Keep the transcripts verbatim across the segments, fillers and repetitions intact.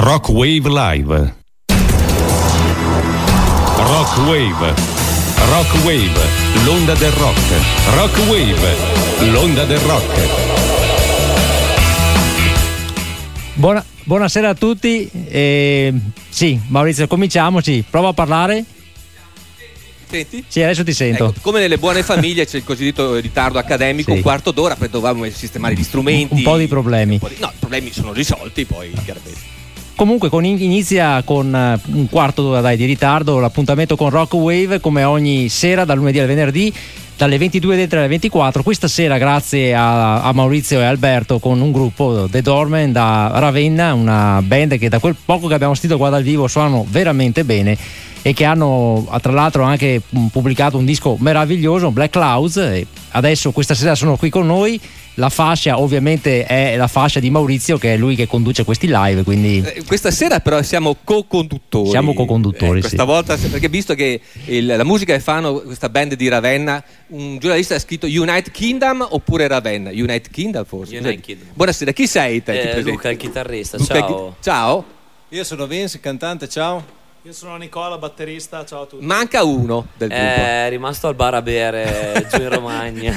Rock Wave Live. Rock Wave. Rock Wave, l'onda del rock. Rock Wave, l'onda del rock. Buona, buonasera a tutti. Eh, sì, Maurizio, cominciamo. Sì, prova a parlare. Senti? Sì, adesso ti sento. Ecco, come nelle buone famiglie c'è il cosiddetto ritardo accademico, Sì. un quarto d'ora per dovevamo sistemare gli strumenti. Un po' di problemi. Un po' di- no, i problemi sono risolti poi, chiaramente. Comunque con, inizia con eh, un quarto d'ora dai, di ritardo l'appuntamento con Rock Wave, come ogni sera dal lunedì al venerdì dalle ventidue e alle ventiquattro. Questa sera grazie a, a Maurizio e Alberto con un gruppo, The Doormen da Ravenna, una band che da quel poco che abbiamo sentito qua dal vivo suonano veramente bene e che hanno tra l'altro anche pubblicato un disco meraviglioso, Black Clouds, e adesso questa sera sono qui con noi. La fascia ovviamente è la fascia di Maurizio, che è lui che conduce questi live, quindi Eh, questa sera però siamo co-conduttori. Siamo co-conduttori, Eh, questa sì. volta, perché visto che il- la musica che fanno questa band di Ravenna, un giornalista ha scritto United Kingdom oppure Ravenna? United Kingdom forse? United Cos'è? Kingdom. Buonasera, chi sei te? Ti Eh, presenti? Luca il chitarrista, Luca il chi- ciao. Ciao. Io sono Vince, cantante, ciao. Io sono Nicola, batterista, ciao a tutti. Manca uno del gruppo. È rimasto al bar a bere giù in Romagna.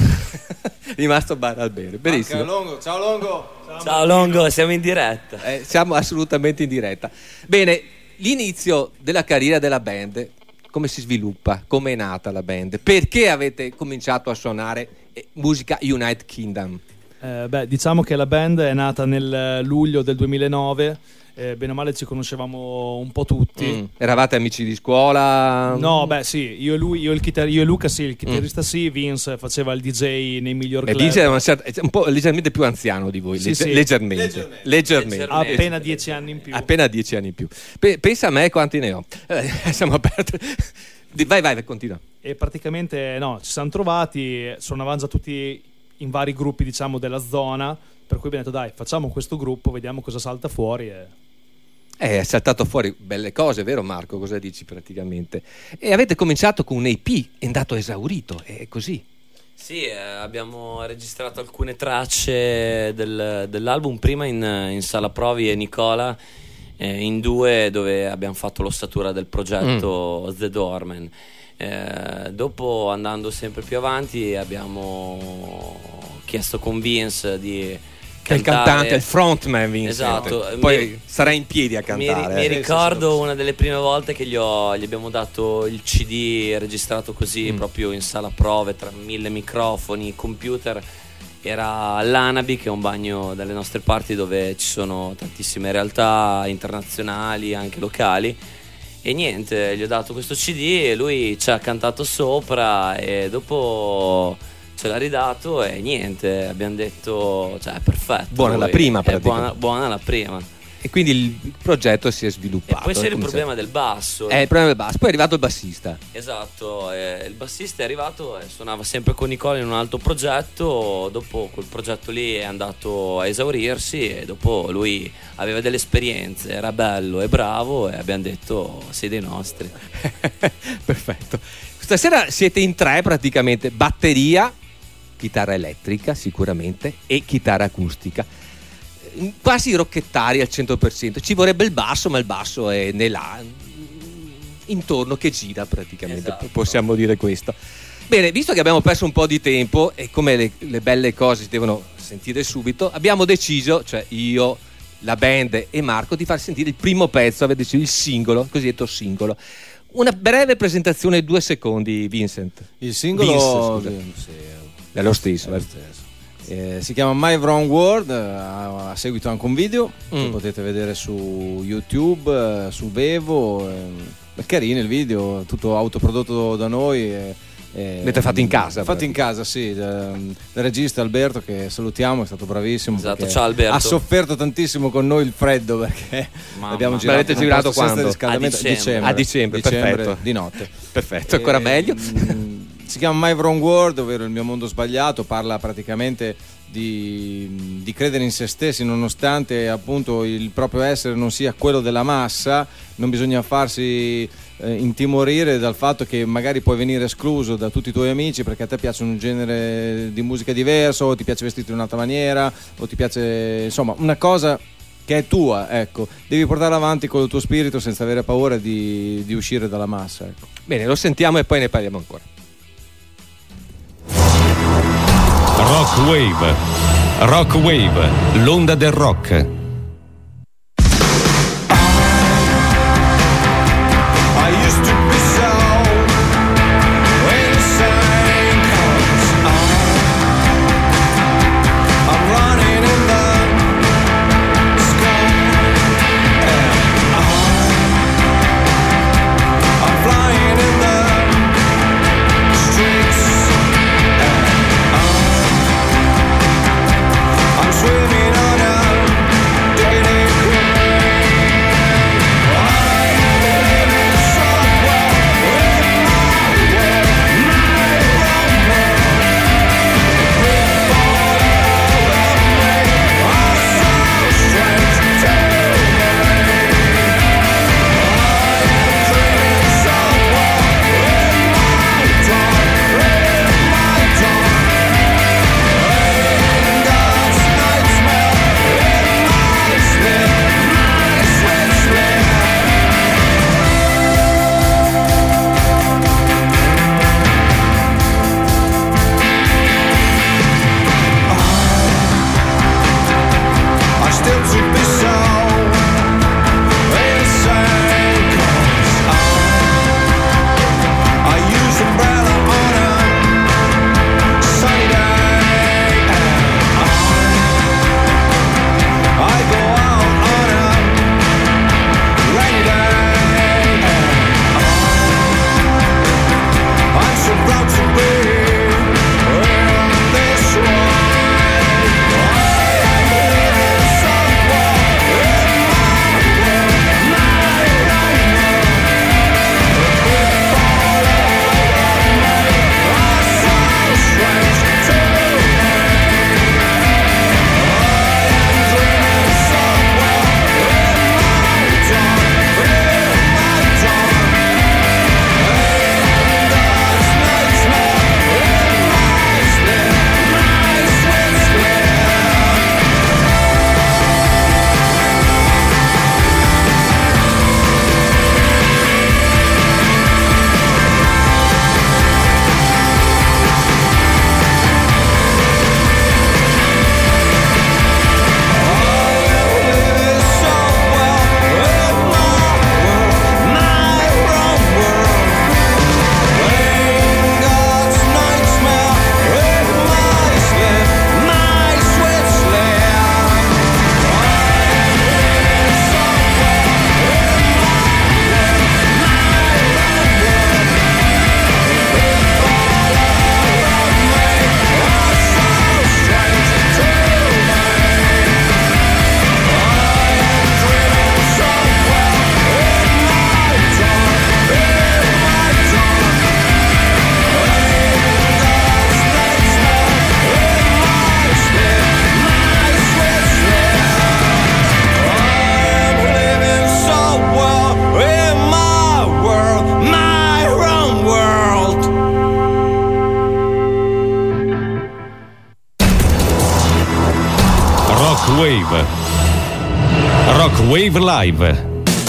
Rimasto bar al bere. Benissimo. Manca Longo, ciao Longo. Ciao Longo, siamo in diretta. Eh, siamo assolutamente in diretta. Bene, l'inizio della carriera della band, come si sviluppa? Come è nata la band? Perché avete cominciato a suonare eh, musica United Kingdom? Eh, beh, diciamo che la band è nata nel luglio del duemilanove. Eh, bene o male ci conoscevamo un po' tutti. Mm. Eravate amici di scuola? No, beh, sì, io e lui, io e, il chitar- io e Luca, sì, il chitarrista, sì. Vince faceva il D J nei miglior Beh, club. Vince è, una certa- è un po' leggermente più anziano di voi, Sì, legge- sì. leggermente. Leggermente. Leggermente. Leggermente. Ha appena dieci anni in più. Appena dieci anni in più. Pe- pensa a me quanti ne ho. Eh, siamo aperti. Di- Vai, vai, continua. E praticamente, no, ci siamo trovati, suonavamo già tutti in vari gruppi, diciamo, della zona. Per cui abbiamo detto, dai, facciamo questo gruppo, vediamo cosa salta fuori. E... Eh, è saltato fuori belle cose, vero Marco? Cosa dici praticamente? E avete cominciato con un E P, è andato esaurito, è così. Sì, eh, abbiamo registrato alcune tracce del- dell'album, prima in, in Sala Provi e Nicola, eh, in due dove abbiamo fatto l'ossatura del progetto The Doormen. Eh, dopo, andando sempre più avanti, abbiamo chiesto con Vince di Che è il cantare- cantante, il frontman Vincent. Esatto. Poi Mi- sarà in piedi a Mi, cantare. mi eh. ricordo una delle prime volte che gli, ho- gli abbiamo dato il C D registrato così, Mm. proprio in sala prove, tra mille microfoni, computer. Era l'Anabi, che è un bagno dalle nostre parti dove ci sono tantissime realtà internazionali, anche locali. E niente, gli ho dato questo C D e lui ci ha cantato sopra, e dopo ce l'ha ridato e niente, abbiamo detto, cioè, è perfetto. Buona la lui, prima, è praticamente. buona, buona la prima. E quindi il progetto si è E sviluppato. poi c'era il come problema del basso. sempre. Eh, il problema del basso. Poi è arrivato il bassista. Esatto, eh, il bassista è arrivato e suonava sempre con Nicola in un altro progetto. Dopo quel progetto lì è andato a esaurirsi e dopo lui aveva delle esperienze, era bello e bravo, e abbiamo detto sei dei nostri. Perfetto. Stasera siete in tre praticamente: batteria, chitarra elettrica sicuramente e chitarra acustica. Quasi rocchettari al cento per cento. Ci vorrebbe il basso, ma il basso è nella intorno che gira praticamente. Esatto. Possiamo dire questo. Bene, visto che abbiamo perso un po' di tempo e come le, le belle cose si devono sentire subito, abbiamo deciso, cioè io, la band e Marco, di far sentire il primo pezzo, avete deciso il singolo, il cosiddetto singolo. Una breve presentazione, due secondi, Vincent. Il singolo Vince, scusa. sì, È lo stesso. è lo stesso. Eh, si chiama My Wrong World, ha, ha seguito anche un video Mm. che potete vedere su YouTube, eh, su Vevo. eh, È carino il video, tutto autoprodotto da noi. eh, eh, L'avete fatto in casa, Fatto in casa, sì. da- Del regista Alberto, che salutiamo, è stato bravissimo. Esatto, perché ciao Alberto. Ha sofferto tantissimo con noi il freddo, perché Mamma. abbiamo Ma girato l'avete con girato posto senza quando? riscaldamento. A dicembre. A dicembre, perfetto. di notte. Perfetto, ancora Eh, meglio. mm, Si chiama My Wrong World, ovvero il mio mondo sbagliato. Parla praticamente di, di credere in se stessi, nonostante appunto il proprio essere non sia quello della massa. Non bisogna farsi eh, intimorire dal fatto che magari puoi venire escluso da tutti i tuoi amici perché a te piace un genere di musica diverso, o ti piace vestito in un'altra maniera, o ti piace, insomma, una cosa che è tua, ecco, devi portarla avanti con il tuo spirito senza avere paura di, di uscire dalla massa, ecco. Bene, lo sentiamo e poi ne parliamo ancora. Rock Wave, Rock Wave, l'onda del rock. Wave, Rock Wave Live.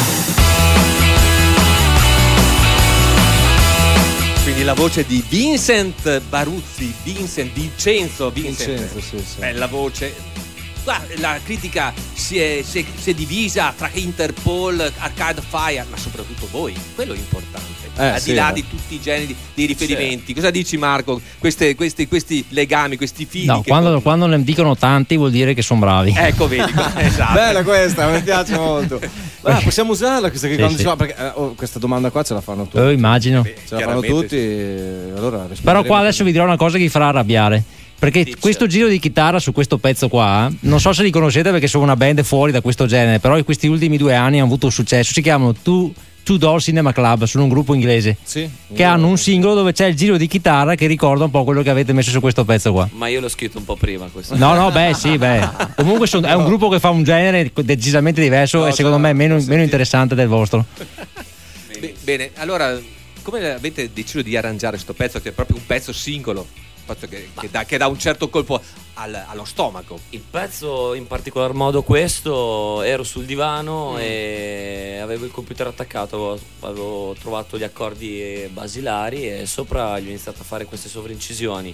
Quindi la voce di Vincent Baruzzi, Vincent, Vincenzo, Vincent. Vincenzo, sì, sì. Bella voce. Guarda, la critica si è, si, è, si è divisa tra Interpol, Arcade Fire, ma soprattutto voi, quello è importante. Eh, Al sì, di là eh. di tutti i generi di riferimenti. Cosa dici, Marco? Queste, questi, questi legami, questi fili. No, che quando, poi- quando ne dicono tanti vuol dire che sono bravi. Ecco, vedi, esatto. Bella questa, mi piace molto. Ma possiamo usarla questa che Sì, quando sì. diciamo, perché, eh, oh, questa domanda qua ce la fanno tutti. Eh, immagino. Ce la fanno chiaramente tutti. sì. e Allora Però risponderemo. qua adesso vi dirò una cosa che vi farà arrabbiare. Perché Dice. questo giro di chitarra su questo pezzo qua, non so se li conoscete perché sono una band fuori da questo genere, però in questi ultimi due anni hanno avuto un successo. Si chiamano Two, Two Door Cinema Club, sono un gruppo inglese Sì. che hanno un singolo dove c'è il giro di chitarra che ricorda un po' quello che avete messo su questo pezzo qua. Ma io l'ho scritto un po' prima questo. No, no, beh, sì, beh. Comunque son- è un gruppo che fa un genere decisamente diverso No, e secondo già, me meno, l'ho meno sentito. interessante del vostro. Be- Bene, allora, come avete deciso di arrangiare questo pezzo, che è proprio un pezzo singolo? pezzo che, che, dà, che dà un certo colpo al, allo stomaco. Il pezzo, in particolar modo questo, ero sul divano mm. e avevo il computer attaccato, avevo trovato gli accordi basilari e sopra gli ho iniziato a fare queste sovraincisioni.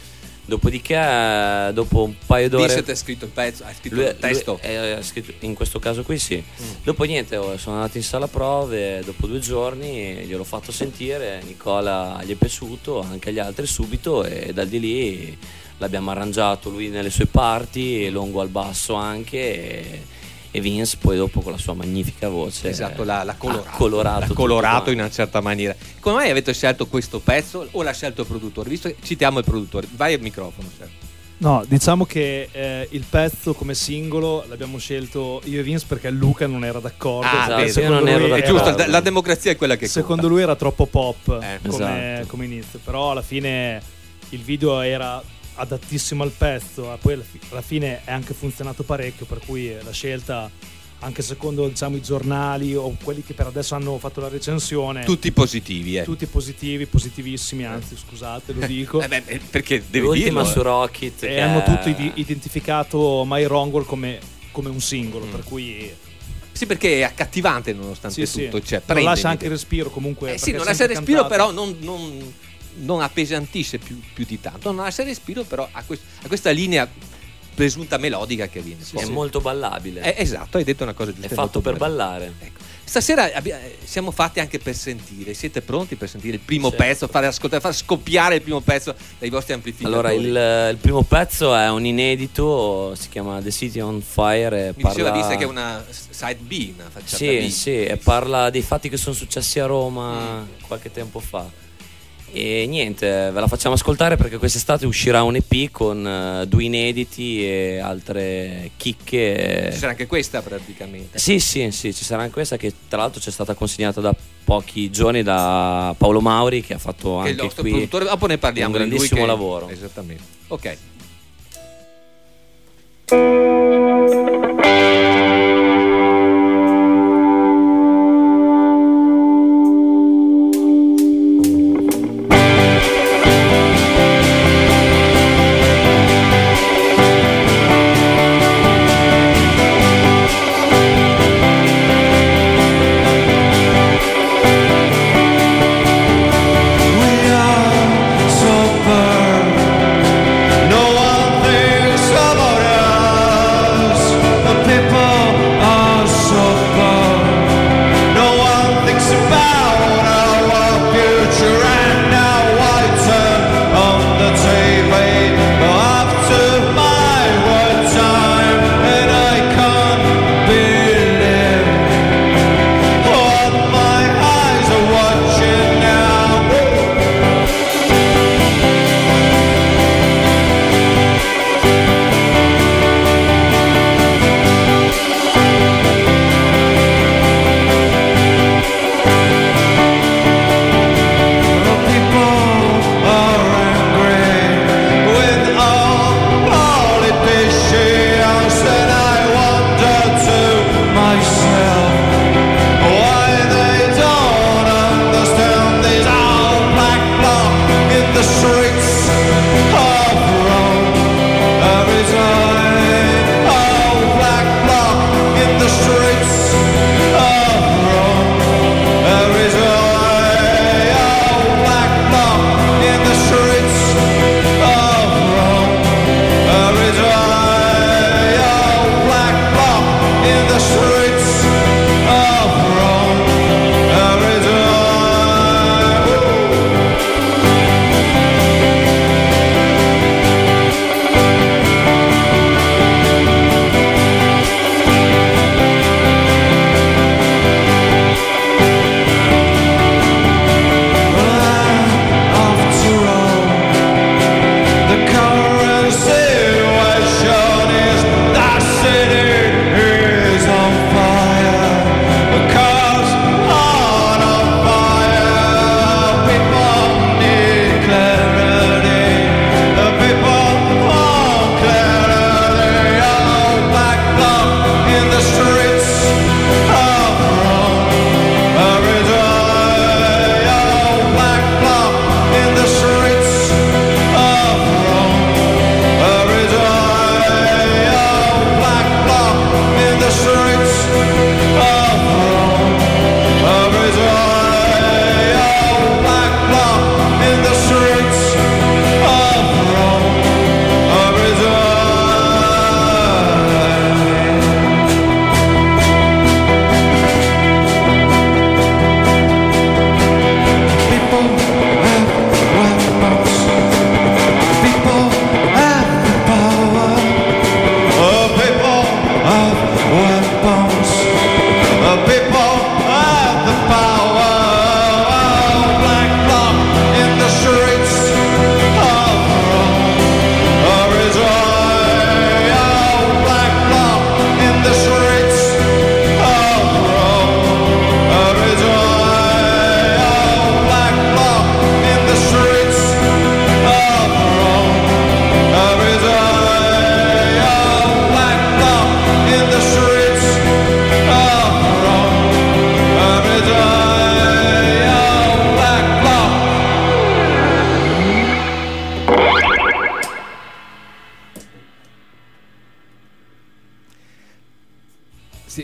Dopodiché, dopo un paio d'ore. Disse, ti ha scritto il pezzo, hai scritto lui, il testo? Lui, eh, scritto, in questo caso qui sì. Mm. Dopo niente, sono andato in sala prove. Dopo due giorni gliel'ho fatto sentire. Nicola gli è piaciuto, anche agli altri subito. E da di lì l'abbiamo arrangiato lui nelle sue parti, Longo al basso anche. E, e Vince poi dopo con la sua magnifica voce, esatto, l'ha, l'ha colorato, ha colorato, l'ha colorato in una certa maniera. Come mai avete scelto questo pezzo o l'ha scelto il produttore? Visto che citiamo il produttore, vai al microfono. Certo. No, diciamo che eh, il pezzo come singolo l'abbiamo scelto io e Vince perché Luca non era d'accordo. Ah, esatto, io non ero è d'accordo. giusto, la, la democrazia è quella che secondo conta. lui era troppo pop Eh, come, esatto. come inizio, però alla fine il video era adattissimo al pezzo, poi alla, fi- alla fine è anche funzionato parecchio, per cui la scelta, anche secondo diciamo i giornali o quelli che per adesso hanno fatto la recensione, Tutti positivi, eh. tutti positivi, positivissimi, anzi scusate lo dico. Eh beh, perché devi L'ultima dirlo, su eh. Rocket E che hanno è- tutti id- identificato My Wrongwell come, come un singolo, Mm. per cui Sì, perché è accattivante nonostante sì, tutto. sì. Cioè, non prende lascia anche il l'idea. respiro comunque. Eh sì, perché non è lascia il sempre respiro, cantato. però non, non, non appesantisce più, più di tanto. Non lascia il respiro, però ha, quest- ha questa linea presunta melodica che viene. è molto ballabile. Eh, esatto, hai detto una cosa giusta. È fatto molto per bella. ballare. Ecco. Stasera abbia- siamo fatti anche per sentire. Siete pronti per sentire il primo Certo. pezzo, fare ascoltare, far scoppiare il primo pezzo dai vostri amplificatori? Allora, il, il primo pezzo è un inedito, si chiama The City on Fire. E Mi parla... diceva Vista che è una side B, una facciata Sì, B. sì, e parla dei fatti che sono successi a Roma qualche tempo fa. E niente, ve la facciamo ascoltare perché quest'estate uscirà un E P con eh, due inediti e altre chicche. Ci sarà anche questa praticamente. Sì, sì, sì, ci sarà anche questa che tra l'altro ci è stata consegnata da pochi giorni da Paolo Mauri, che ha fatto Che è il anche nostro qui produttore, dopo ne parliamo. un di lui grandissimo che- lavoro. Esattamente. Ok. No one thinks about us. The people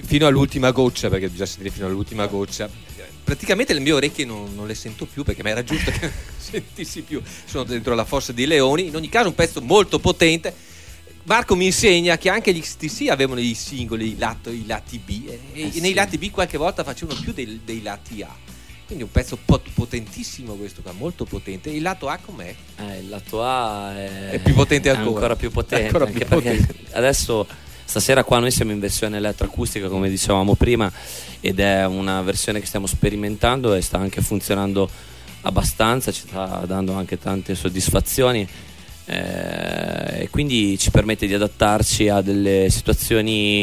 fino all'ultima goccia, perché bisogna sentire fino all'ultima goccia. Praticamente le mie orecchie non, non le sento più, perché mi era giusto che non sentissi più. Sono dentro la fossa dei leoni. In ogni caso un pezzo molto potente. Marco mi insegna che anche gli X T C avevano i singoli, i, lato, i lati B, e, eh e sì. nei lati B qualche volta facevano più dei, dei lati A. Quindi un pezzo pot- potentissimo questo qua, molto potente. Il lato A com'è? Eh, il lato A è, È più potente è ancora. ancora più potente, Ancora anche più perché potente. adesso stasera qua noi siamo in versione elettroacustica, come dicevamo prima, ed è una versione che stiamo sperimentando e sta anche funzionando abbastanza, ci sta dando anche tante soddisfazioni, eh, e quindi ci permette di adattarci a delle situazioni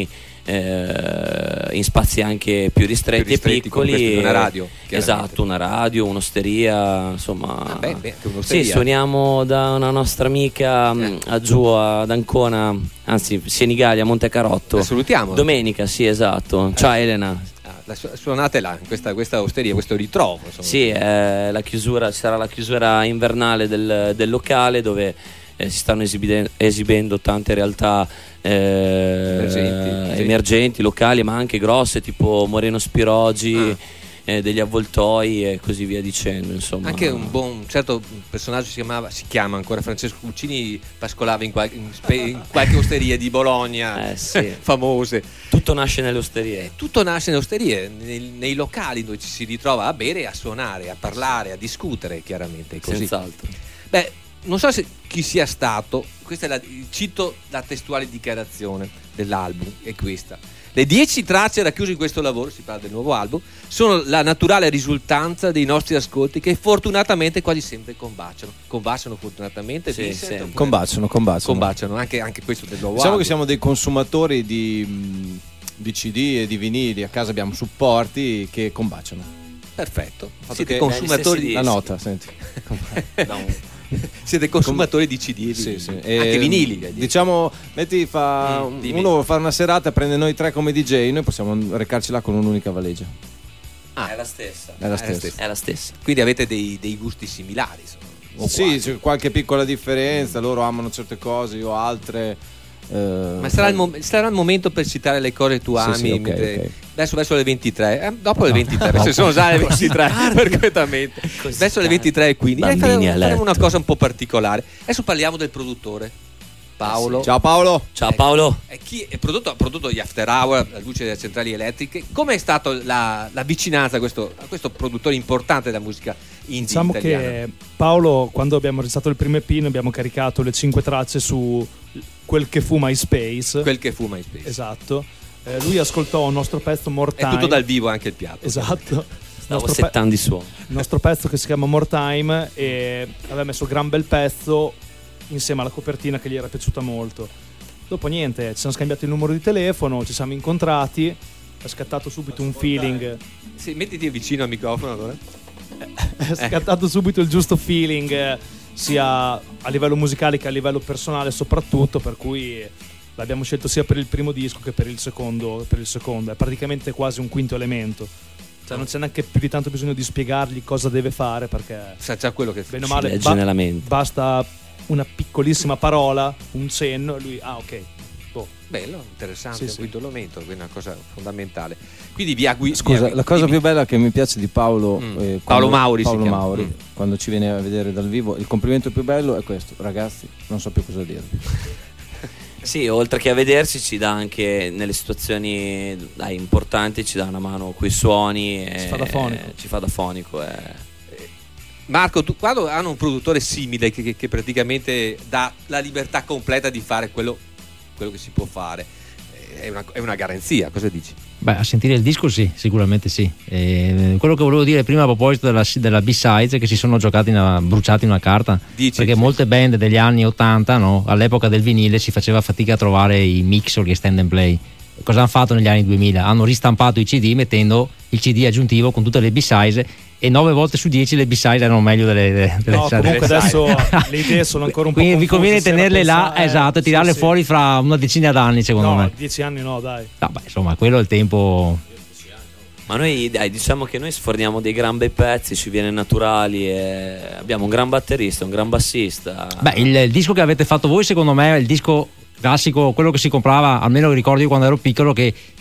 eh, in spazi anche più ristretti, Più ristretti, e piccoli. come questo di una radio, Esatto, una radio, un'osteria, insomma. Ah, beh, beh, anche un'osteria. Sì, suoniamo da una nostra amica Eh. a giù ad Ancona, anzi Senigallia, Montecarotto. La salutiamo. Domenica, sì, esatto. Ciao Elena. Ah, la su- suonate là, in questa, questa osteria, questo ritrovo. Insomma. Sì, eh, la chiusura, ci sarà la chiusura invernale del, del locale, dove eh, si stanno esibide- esibendo tante realtà eh, Emergenti, sì. emergenti, locali, ma anche grosse, tipo Moreno Spirogi, Ah. eh, degli avvoltoi e così via dicendo, insomma. Anche un buon un certo personaggio si chiamava, si chiama ancora Francesco Cuccini, pascolava in qualche, in spe- in qualche osteria di Bologna, Eh, sì. famose. Tutto nasce nelle osterie. E tutto nasce nelle osterie, nei, nei locali dove ci si ritrova a bere, a suonare, a parlare, a discutere, chiaramente. Così. Senz'altro. Beh, non so se chi sia stato, questa è la, cito la testuale dichiarazione dell'album, è questa. Le dieci tracce racchiuse in questo lavoro, si parla del nuovo album, sono la naturale risultanza dei nostri ascolti, che fortunatamente quasi sempre combaciano. Combaciano fortunatamente, Sì, Vincent, sempre. oppure- Combaciano, combaciano. combaciano anche, anche questo del nuovo Diciamo album. che siamo dei consumatori di, mh, di C D e di vinili. A casa abbiamo supporti che combaciano. Perfetto. Fatto Siete che- consumatori Beh, di gli La Sì. nota, senti. Da un- siete consumatori di C D e Sì, vinili. sì. Anche E, vinili. voglio dire. Diciamo, metti fa, Mm, dimmi. uno vuole fare una serata, prende noi tre come D J, noi possiamo recarci là con un'unica valigia. Ah. È la stessa. È la la stessa. stessa. È la stessa. Quindi avete dei, dei gusti similari, insomma. O Sì, quasi. c'è qualche piccola differenza, loro amano certe cose, io altre. eh, Ma sarà il, mom- sarà il momento per citare le cose che tu Sì, ami sì, ok, mentre- ok. Adesso verso le ventitré, eh, dopo le ventitré, perché sono già le ventitré perfettamente. Così Verso le tardi. ventitré e quindici. Eh, Bambini faremo, a faremo letto. una cosa un po' particolare. Adesso parliamo del produttore Paolo. Ciao Paolo. Ciao Paolo. E chi è prodotto, ha prodotto gli After Hour, la luce delle centrali elettriche. Com'è stata la, la vicinanza a questo, a questo produttore importante della musica indie Diciamo italiana? che Paolo, quando abbiamo registrato il primo E P, noi abbiamo caricato le cinque tracce su quel che fu MySpace. Quel che fu MySpace. Esatto. Eh, lui ascoltò un nostro pezzo More È Time. tutto dal vivo anche il piatto. Esatto. Stavo Nostro pe- settando i suoni. il nostro pezzo che si chiama More Time, e aveva messo gran bel pezzo insieme alla copertina che gli era piaciuta molto. Dopo niente, ci siamo scambiati il numero di telefono, ci siamo incontrati, è scattato subito un feeling, Sì, mettiti vicino al microfono allora. è scattato subito il giusto feeling, eh, sia a livello musicale che a livello personale soprattutto, per cui l'abbiamo scelto sia per il primo disco che per il secondo, per il secondo. È praticamente quasi un quinto elemento. Cioè non c'è neanche più di tanto bisogno di spiegargli cosa deve fare, perché Sa già quello che bene o Si male legge nella mente. basta una piccolissima parola, un cenno e lui, ah ok, boh. Bello, interessante, Sì, un sì. quinto elemento, quindi è una cosa fondamentale. Quindi vi agui- Scusa, vi- la cosa vi- più bella che mi piace di Paolo, Mm. eh, Paolo quando- Mauri si Paolo chiama. Mauri, Mm. quando ci viene a vedere dal vivo, il complimento più bello è questo: ragazzi, non so più cosa dirvi. Sì, oltre che a vedersi ci dà anche nelle situazioni dai, importanti, ci dà una mano coi suoni. E Ci fa da fonico. Ci fa da fonico. eh. Marco, tu quando hanno un produttore simile che, che- che praticamente dà la libertà completa di fare quello, quello che si può fare, eh, è una, è una garanzia, cosa dici? Beh, a sentire il disco sì, sicuramente sì. E quello che volevo dire prima a proposito della, della B-Sides è che si sono giocati una, bruciati una carta. Dici, perché sì. molte band degli anni ottanta, no, all'epoca del vinile si faceva fatica a trovare i mix o gli stand and play. E cosa hanno fatto negli anni duemila? Hanno ristampato i C D mettendo il C D aggiuntivo con tutte le B-Sides, e nove volte su dieci le B-Side erano meglio delle, delle, delle No, side. comunque adesso le idee sono ancora un po' Quindi vi confuse, conviene si era tenerle là, pensato- eh, esatto, e sì, tirarle sì. fuori fra una decina d'anni, secondo No, me. dieci anni no, dai. No, beh, insomma, quello è il tempo. Ma noi dai, diciamo che noi sforniamo dei gran bei pezzi, ci viene naturali, e abbiamo un gran batterista, un gran bassista. Beh, il, il disco che avete fatto voi, secondo me, è il disco classico, quello che si comprava, almeno ricordo io quando ero piccolo, che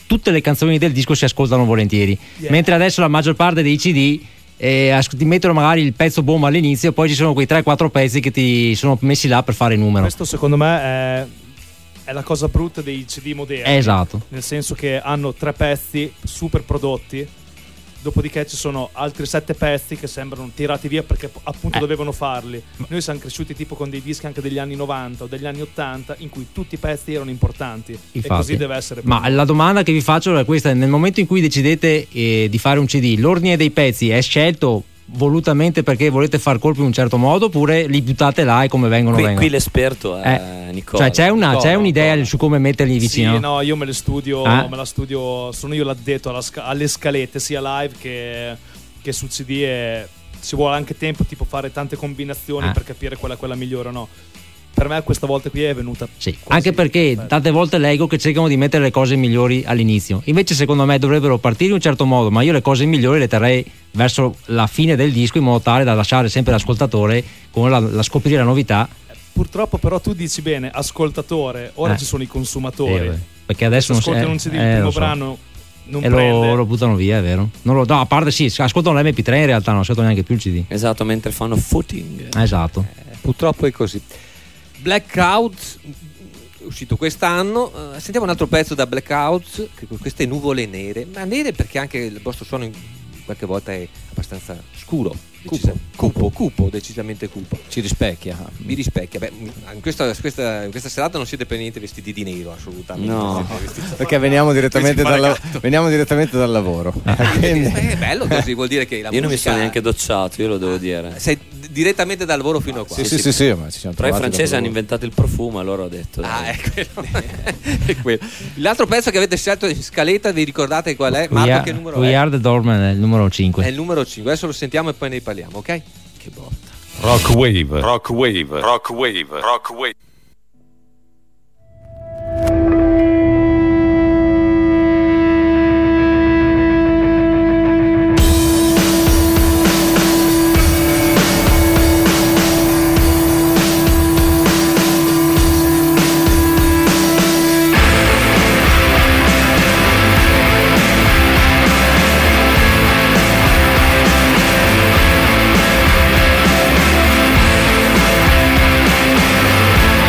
tutte le canzoni del disco si ascoltano volentieri, Yeah. mentre adesso la maggior parte dei C D eh, as- ti mettono magari il pezzo bomba all'inizio, poi ci sono quei tre quattro pezzi che ti sono messi là per fare il numero. Questo secondo me è, è la cosa brutta dei C D moderni. Esatto. Nel senso che hanno tre pezzi super prodotti, dopodiché ci sono altri sette pezzi che sembrano tirati via perché appunto Eh. dovevano farli. Noi siamo cresciuti tipo con dei dischi anche degli anni novanta o degli anni ottanta in cui tutti i pezzi erano importanti. E Infatti. così deve essere. per Ma noi. la domanda che vi faccio è questa: nel momento in cui decidete eh, di fare un C D, l'ordine dei pezzi è scelto volutamente perché volete far colpo in un certo modo, oppure li buttate là e come vengono Qui, vengono? qui l'esperto è Eh, Nicola. Cioè c'è, una, Nicola, c'è un'idea Nicola. su come metterli vicino? Sì, no, io me le studio, Ah. me la studio, sono io l'addetto alla sca- alle scalette sia live che, che sul C D, e ci vuole anche tempo tipo fare tante combinazioni Ah. per capire quella quella migliore o no. Per me questa volta qui è venuta Sì, quasi anche perché perfetta. tante volte leggo che cercano di mettere le cose migliori all'inizio. Invece secondo me dovrebbero partire in un certo modo, ma io le cose migliori le terrei verso la fine del disco in modo tale da lasciare sempre l'ascoltatore con la, la scoprire la novità. Purtroppo però tu dici bene ascoltatore, ora Eh. ci sono i Eh, consumatori. vabbè, perché adesso Se non si ascoltano un C D il eh, primo lo so. brano non e prende. lo, lo buttano via, è vero? Non lo, no, a parte sì, ascoltano l'emme pi tre in realtà, non ascoltano neanche più il C D. Esatto, mentre fanno footing. Esatto. Purtroppo è così. Blackout, uscito quest'anno. Uh, sentiamo un altro pezzo da Blackout, che con queste nuvole nere, ma nere perché anche il vostro suono in qualche volta è abbastanza scuro, decisa- cupo, cupo, decisamente cupo. Ci rispecchia. Vi rispecchia. Beh, in questa, questa- in questa serata non siete per niente vestiti di nero, assolutamente. No. Siete vestiti- Perché veniamo direttamente, Questi dal, pagato. veniamo direttamente dal lavoro. Quindi- Beh, è bello così, vuol dire che la Io non mi musica- sono neanche docciato, io lo devo dire. Sei d- direttamente dal lavoro fino a qua. sì, sì, sì, sì, ma ci siamo Però i trovati francesi dopo- hanno inventato il profumo, allora ho detto. Ah, dai. è quello. È quello. L'altro pezzo che avete scelto in scaletta, vi ricordate qual è? We Marco, are, che numero We è? Are the Doorman è il numero È cinque. il numero cinque. Adesso lo sentiamo e poi ne parliamo, ok? Che botta. Rock Wave, Rock Wave, Rock Wave, Rock Wave. Rock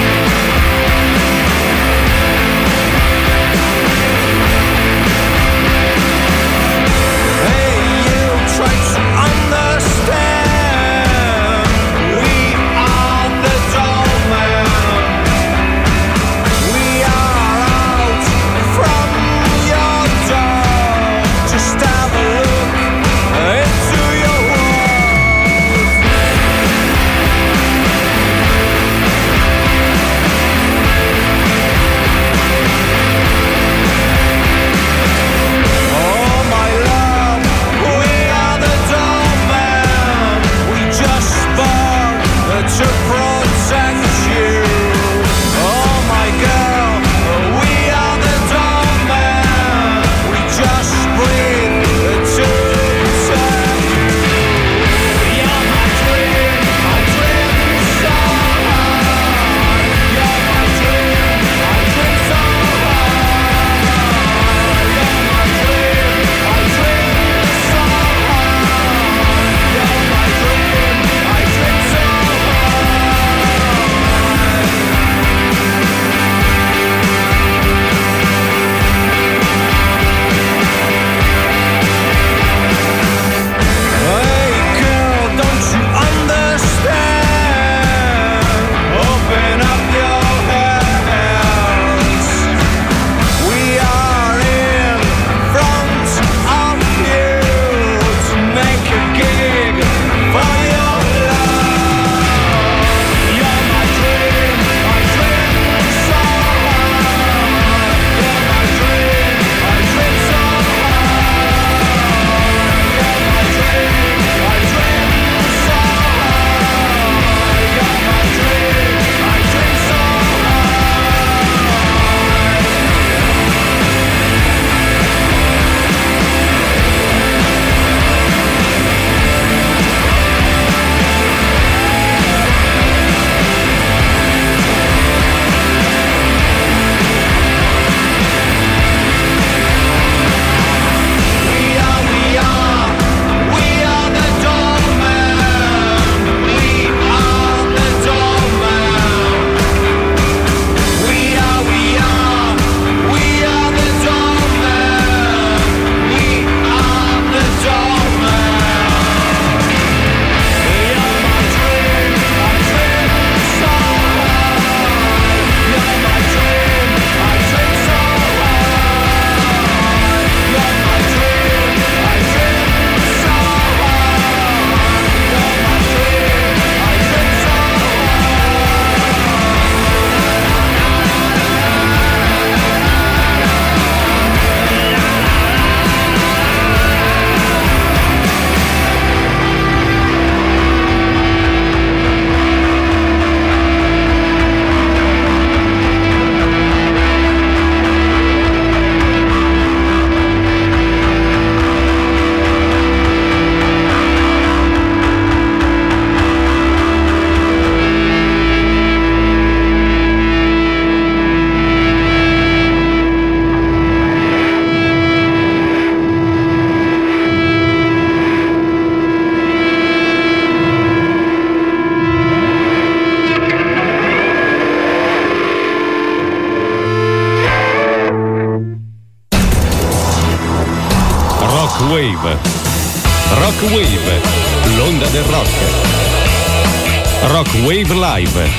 Rock Wave, l'onda del rock. Rock Wave Live.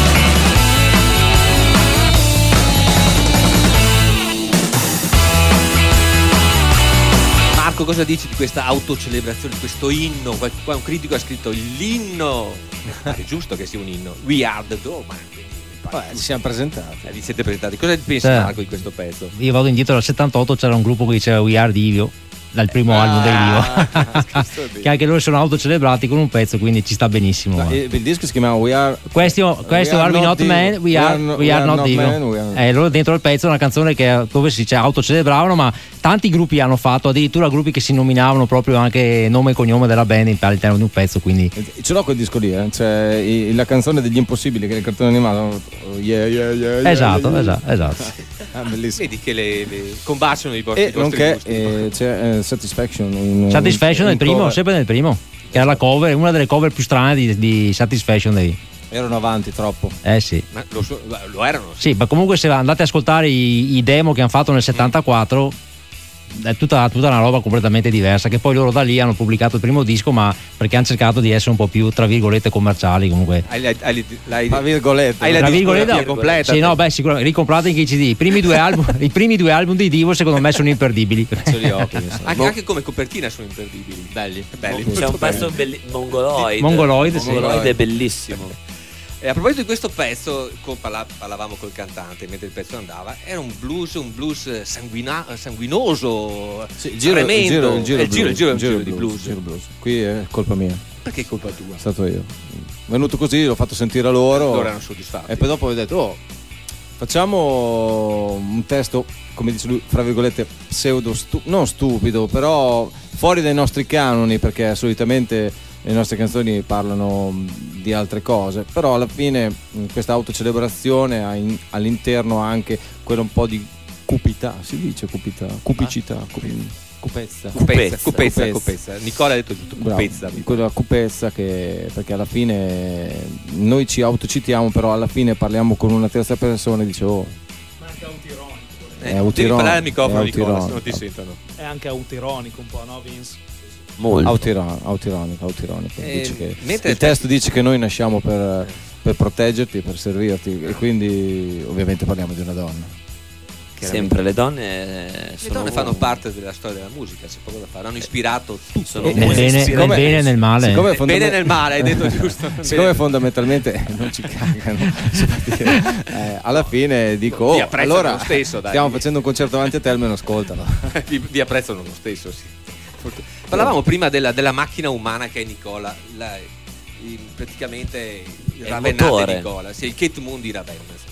Marco, cosa dici di questa autocelebrazione, di questo inno? Qua un critico ha scritto l'inno. È giusto che sia un inno. We are the Doorman. Beh, ci siamo presentati. Eh, vi siete presentati. Cosa pensi, Sì. Marco, di questo pezzo? Io vado indietro dal settantotto, c'era un gruppo che diceva We Are Divio, dal primo album dei Divio, che anche loro sono autocelebrati con un pezzo, quindi ci sta benissimo. No, il, il disco si chiama We Are Questo, questo We Are We Not Divio. Man, We Are, no- we are Not Divio. Man, we are- Eh, loro dentro il pezzo è una canzone che, dove si cioè, autocelebravano, ma tanti gruppi hanno fatto, addirittura gruppi che si nominavano proprio anche nome e cognome della band all'interno di un pezzo, quindi Ce l'ho quel disco lì, eh. Cioè i- la canzone degli impossibili che è il cartone animato. Oh, yeah, yeah, yeah, yeah, esatto, yeah, yeah. esatto, esatto. Ah, bellissimo. Vedi che le, le combaciano i vostri, E i vostri nonché gusti. eh, c'è eh, Satisfaction. in- Satisfaction in nel primo, cover. sempre nel primo, che era la cover, una delle cover più strane di, di Satisfaction dei. Erano avanti troppo. Eh sì. Ma lo, so- lo erano? Sì, ma comunque se andate a ascoltare i, i demo che hanno fatto nel settantaquattro è tutta, tutta una roba completamente diversa, che poi loro da lì hanno pubblicato il primo disco, ma perché hanno cercato di essere un po' più tra virgolette commerciali comunque. Hai, hai, hai, hai, Tra virgolette. hai la Tra virgolette, discografia completa? sì, no, beh, sicuramente ricomprate anche i C D. I primi due album, i primi due album di Divo secondo me sono imperdibili. Ce li ho, quindi, Anche, anche come copertina sono imperdibili. Belli, belli. C'è molto un pezzo belli. belli- mongoloid. Mongoloid, sì. Mongoloid è bellissimo. E a proposito di questo pezzo, co- parla- parlavamo col cantante mentre il pezzo andava, era un blues, un blues sanguina- sanguinoso, Sì, il giro, il tremendo. giro, il giro, Eh, il giro, il giro è un il giro giro di blues. il giro blues. Qui è colpa mia, Perché è colpa tua? è stato io. Venuto così, l'ho fatto sentire a loro. Loro erano soddisfatti. E poi dopo ho detto, oh, facciamo un testo, come dice lui, fra virgolette, pseudo, stu- non stupido, però fuori dai nostri canoni, perché solitamente le nostre canzoni parlano di altre cose, però alla fine mh, questa autocelebrazione ha in- all'interno anche quello un po' di cupità, si dice cupità, cupicità, cupi- cupezza. Cupezza, cupezza, Cupezza. cupezza. Nicola ha detto giusto, Bravo, cupezza. quella cupezza che, perché alla fine noi ci autocitiamo, però alla fine parliamo con una terza persona e dice oh, Ma anche autironico. Eh, è devi autironico, parlare al microfono, è Nicola, se no autironico. ti sentono. È anche autironico un po', no Vince? Molto. Autiron- autironico, autironico. Eh, Dice che- mentre- il testo dice che noi nasciamo per, per proteggerti, per servirti, e quindi ovviamente parliamo di una donna. Sempre le donne Le sono donne fanno parte della storia della musica, c'è poco da fare, hanno ispirato tutto. Sono Nel bene, nel siccome- bene e nel male. siccome- Eh, bene nel male, hai detto giusto. Siccome fondamentalmente non ci cagano, si può dire, eh, alla fine dico, Vi oh, apprezzano allora lo stesso, dai. stiamo facendo un concerto davanti a te, almeno ascoltano. vi, vi apprezzano lo stesso, sì. Parlavamo prima della, della macchina umana che è Nicola, la- il- praticamente il il Ravennate motore. Nicola, sì, il Kate Moon di Ravenna. praticamente.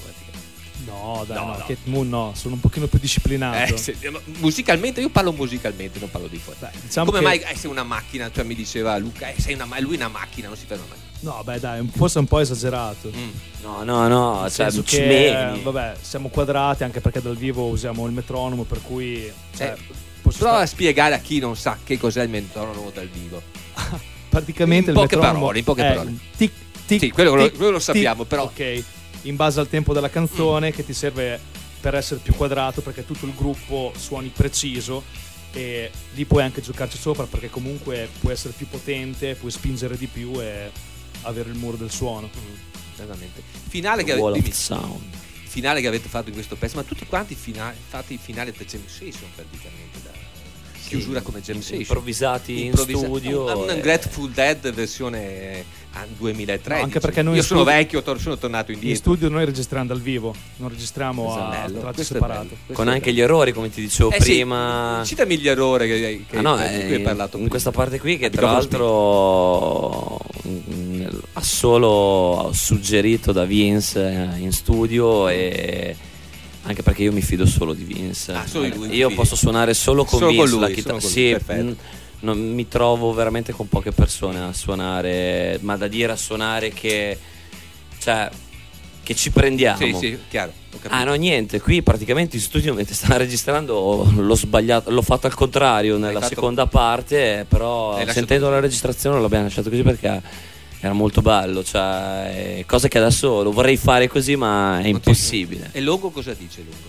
No, dai, No, no, no. Kate Moon no, sono un pochino più disciplinato. Eh, sì, ma musicalmente, io parlo musicalmente, non parlo di fuori. Beh, diciamo Come che- mai eh, sei una macchina? Cioè mi diceva Luca, eh, sei una, ma- lui è una macchina, non si ferma mai. No, beh, dai, forse è un po' esagerato. Mm. No, no, no, Nel cioè senso ci che, megni. vabbè, siamo quadrati anche perché dal vivo usiamo il metronomo, per cui cioè, Eh, posso Prova a stare- spiegare a chi non sa che cos'è il metronomo dal vivo. praticamente in il poche metronomo parole, in poche è parole. il tic tic. Sì, quello lo- tic, quello lo tic, sappiamo, però- Ok, in base al tempo della canzone che ti serve per essere più quadrato, perché tutto il gruppo suoni preciso e lì puoi anche giocarci sopra, perché comunque puoi essere più potente, puoi spingere di più e avere il muro del suono. Esattamente. Finale che, Wall dimmi, of Sound. finale che avete fatto in questo pezzo, ma tutti quanti finali, fatti i finali da Jam Session praticamente, da chiusura come Jam Session. Improvvisati Improvvisa- in studio. Un, un e- Grateful Dead versione ah, duemilatredici. No, anche perché noi Io in sono studio- vecchio, tor- sono tornato In indietro. studio noi registriamo dal vivo, non registriamo Questo è a bello, tracce questo è separate. bello, questo Con è anche bello. gli errori, come ti dicevo Eh sì, prima. citami gli errori che, che Ah no, di cui hai eh, parlato in prima. questa parte qui che Al tra microfono l'altro mm, ha solo suggerito da Vince eh, in studio, e anche perché io mi fido solo di Vince. Ah, solo di lui ti io fidi. posso suonare solo con Solo con Vince lui, la solo chitarra. con lui, Sì, perfetto. mm, non mi trovo veramente con poche persone a suonare, ma da dire a suonare che cioè che ci prendiamo. Sì, sì, chiaro. Ho capito. Ah no, niente, qui praticamente in studio mentre stava registrando l'ho sbagliato, l'ho fatto al contrario nella fatto- seconda parte, però Hai lasciato sentendo così. la registrazione l'abbiamo lasciato così perché era molto bello, cioè eh, cosa che adesso lo vorrei fare così ma è Non ti- impossibile. E Longo cosa dice Longo?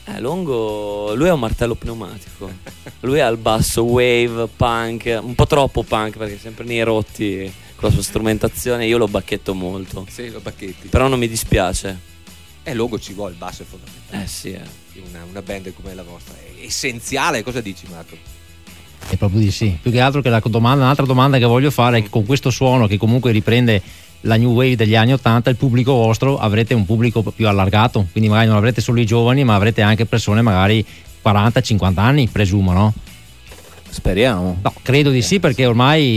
Eh, Longo, lui è un martello pneumatico. Lui ha il basso wave, punk, un po' troppo punk perché è sempre nei rotti con la sua strumentazione. Io lo bacchetto molto. Sì, lo bacchetti. Però non mi dispiace. Eh, Longo ci vuole, il basso è fondamentale. Eh sì, eh. Una, una band come la vostra è essenziale. Cosa dici, Marco? È proprio di sì. Più che altro che la domanda, un'altra domanda che voglio fare è che con questo suono che comunque riprende la new wave degli anni ottanta, il pubblico vostro avrete un pubblico più allargato, quindi magari non avrete solo i giovani, ma avrete anche persone magari quaranta cinquanta anni, presumo, no? Speriamo. No, credo di sì, perché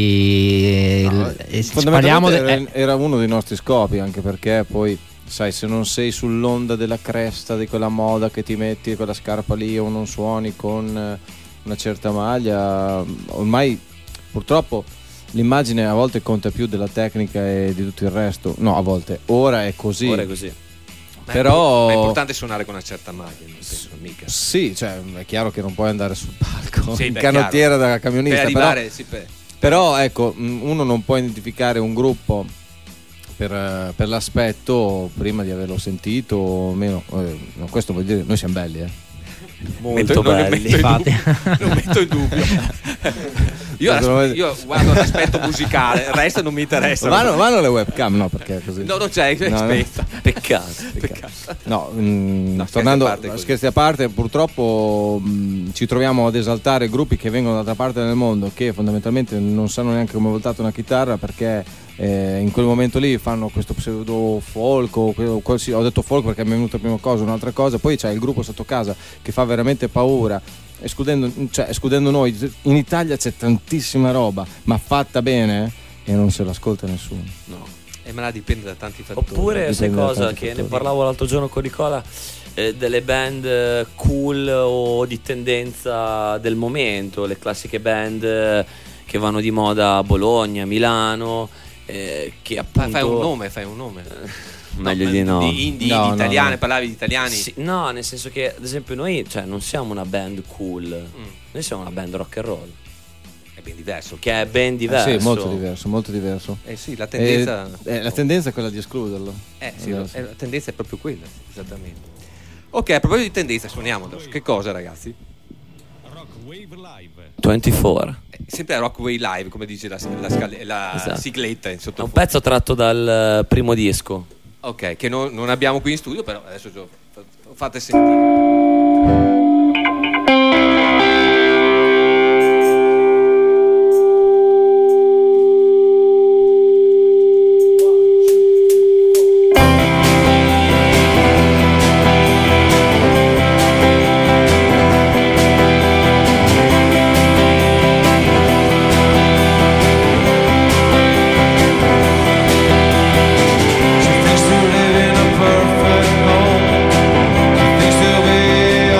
ormai no, eh, parliamo de- era, eh. era uno dei nostri scopi, anche perché poi sai, se non sei sull'onda della cresta di quella moda che ti metti quella scarpa lì o non suoni con una certa maglia, ormai purtroppo l'immagine a volte conta più della tecnica e di tutto il resto. No, a volte, ora è così. Ora è così. Ma Però è importante suonare con una certa maglia, non penso mica. Sì, cioè è chiaro che non puoi andare sul palco Sì, in beh, canottiera chiaro. da camionista, Per arrivare, però, sì, per... però ecco, uno non può identificare un gruppo per, per l'aspetto prima di averlo sentito o meno. Eh, no, questo vuol dire noi siamo belli, eh. Molto non ne belli. metto in Infatti. dubbio, non metto in dubbio. Io, aspe- io guardo l'aspetto musicale, il resto non mi interessa. Vanno, vanno le webcam, no, perché è così. No, non c'è, No, no. aspetta. Peccato. Peccato. No, mh, No, scherzi tornando a parte, così. scherzi a parte, purtroppo mh, ci troviamo ad esaltare gruppi che vengono da altra parte del mondo, che fondamentalmente non sanno neanche come voltare una chitarra, perché eh, in quel momento lì fanno questo pseudo folk o quello- qualsi- ho detto folk perché mi è venuta prima cosa, un'altra cosa, poi c'è il gruppo sotto casa che fa veramente paura. Escludendo, cioè, escludendo noi, in Italia c'è tantissima roba, ma fatta bene e non se l'ascolta nessuno. No, e me la dipende da tanti fattori. Oppure, sai Dipende da cosa, tanti che ne fattori. parlavo l'altro giorno con Nicola, eh, delle band eh, cool o di tendenza del momento, le classiche band eh, che vanno di moda a Bologna, Milano, eh, che Fa- appunto... Fai un nome, fai un nome. Meglio di no. Di indie, No, di no, italiane, no. parlavi di italiani. Sì, no, nel senso che ad esempio noi, cioè, non siamo una band cool, Mm. noi siamo una band rock and roll, È ben diverso. che è ben diverso. Eh sì, molto diverso, molto diverso. Eh sì, la tendenza. Eh, eh, la tendenza è quella di escluderlo. Eh sì, Eh, eh, la tendenza è proprio quella, esattamente. Ok, a proposito di tendenza, suoniamo adesso. Che cosa, ragazzi? Rock Wave Live. ventiquattro. Eh, sempre Rock Way Live, come dice la, la, scale- la Esatto. sigletta in È un sottofondo. pezzo tratto dal eh, primo disco. Ok, che non, non abbiamo qui in studio, però adesso gio- fate sentire. She thinks to live in a perfect home. She thinks to be